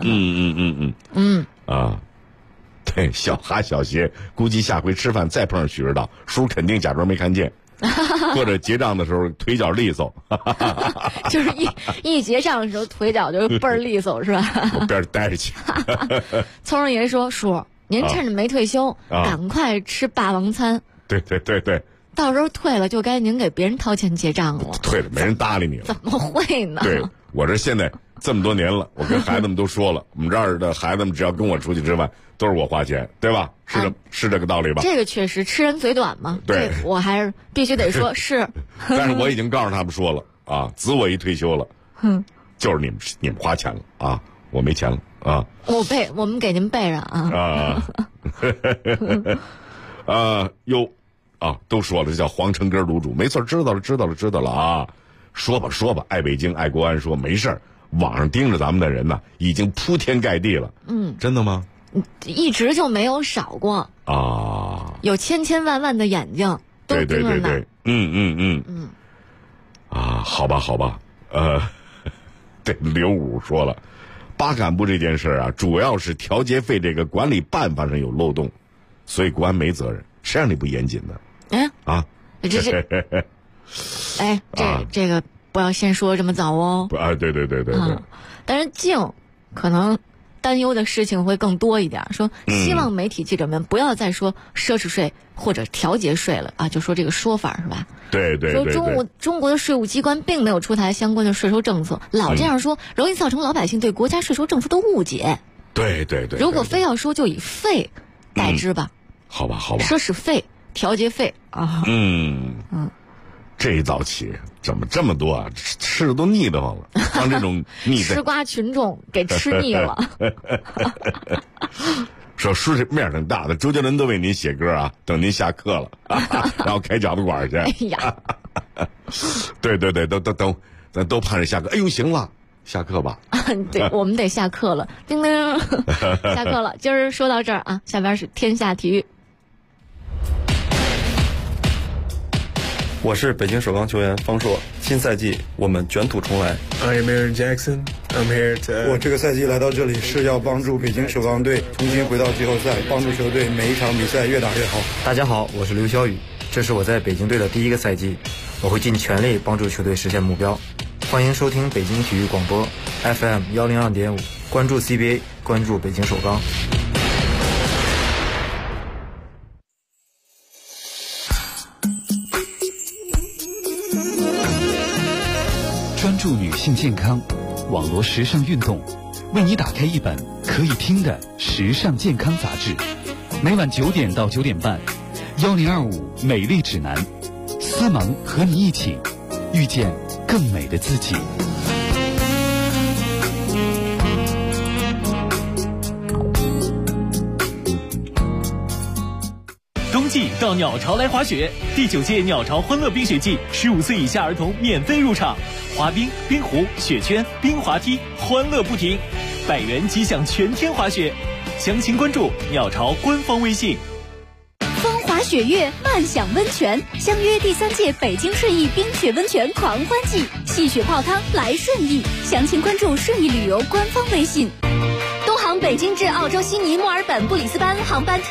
对，小哈小鞋，估计下回吃饭再碰上许知道，叔肯定假装没看见，或者结账的时候腿脚利索。 就是一结账的时候腿脚就倍儿利索，是吧？ 我边待着去。 聪儿爷说：“叔，您趁着没退休，赶快吃霸王餐。” 对， 到时候退了就该您给别人掏钱结账了。 退了没人搭理你了。 怎么会呢？ 对，我这现在这么多年了，我跟孩子们都说了，我们这儿的孩子们只要跟我出去吃饭，都是我花钱，对吧？是这个道理吧？ 这个确实吃人嘴短嘛。对，我还是必须得说是。 但是我已经告诉他们说了子我一退休了，就是你们花钱了啊，我没钱了啊。 我们给您备上啊。都说了，这叫黄城根卤煮，没错，知道了啊。说吧，爱北京爱国安说没事儿，网上盯着咱们的人呢，已经铺天盖地了。真的吗？ 一直就没有少过啊，有千千万万的眼睛都盯着呢。 好吧，对，刘武说了，巴坎布这件事啊，主要是调节费这个管理办法上有漏洞，所以国安没责任，谁让你不严谨的？ 这个不要先说这么早哦。 对。 但是静可能担忧的事情会更多一点，说希望媒体记者们不要再说奢侈税或者调节税了啊，就说这个说法是吧？ 对。 说中国的税务机关并没有出台相关的税收政策，老这样说容易造成老百姓对国家税收政策的误解。 对。 如果非要说，就以费代之吧。 好吧。 奢侈费、调节费啊。 这一早起怎么这么多啊？吃的都腻得慌了，像这种腻吃瓜群众给吃腻了。 说书这面挺大的，周杰伦都为您写歌啊，等您下课了，然后开饺子馆去。 哎呀， 对，咱都盼着下课。哎呦，行了，下课吧。 对，我们得下课了，叮叮，下课了。今儿说到这儿啊，下边是天下体育。 我是北京首钢球员方硕，新赛季我们卷土重来。 I'm Aaron Jackson. I'm here to. 我这个赛季来到这里是要帮助北京首钢队重新回到季后赛，帮助球队每一场比赛越打越好。 大家好，我是刘晓宇，这是我在北京队的第一个赛季，我会尽全力帮助球队实现目标。欢迎收听北京体育广播 FM 102.5，关注 CBA， 关注北京首钢。 专注女性健康，网罗时尚运动，为你打开一本可以听的时尚健康杂志。 每晚9点到9点半，1025美丽指南，思萌和你一起遇见更美的自己。 冬季到鸟巢来滑雪，第9届鸟巢欢乐冰雪季，15岁以下儿童免费入场，滑冰、冰壶、雪圈、冰滑梯，欢乐不停，100元即享全天滑雪。详情关注鸟巢官方微信。 风华雪月，漫享温泉，相约第3届北京顺义冰雪温泉狂欢季，戏雪泡汤来顺义。详情关注顺义旅游官方微信。东航北京至澳洲悉尼、墨尔本、布里斯班航班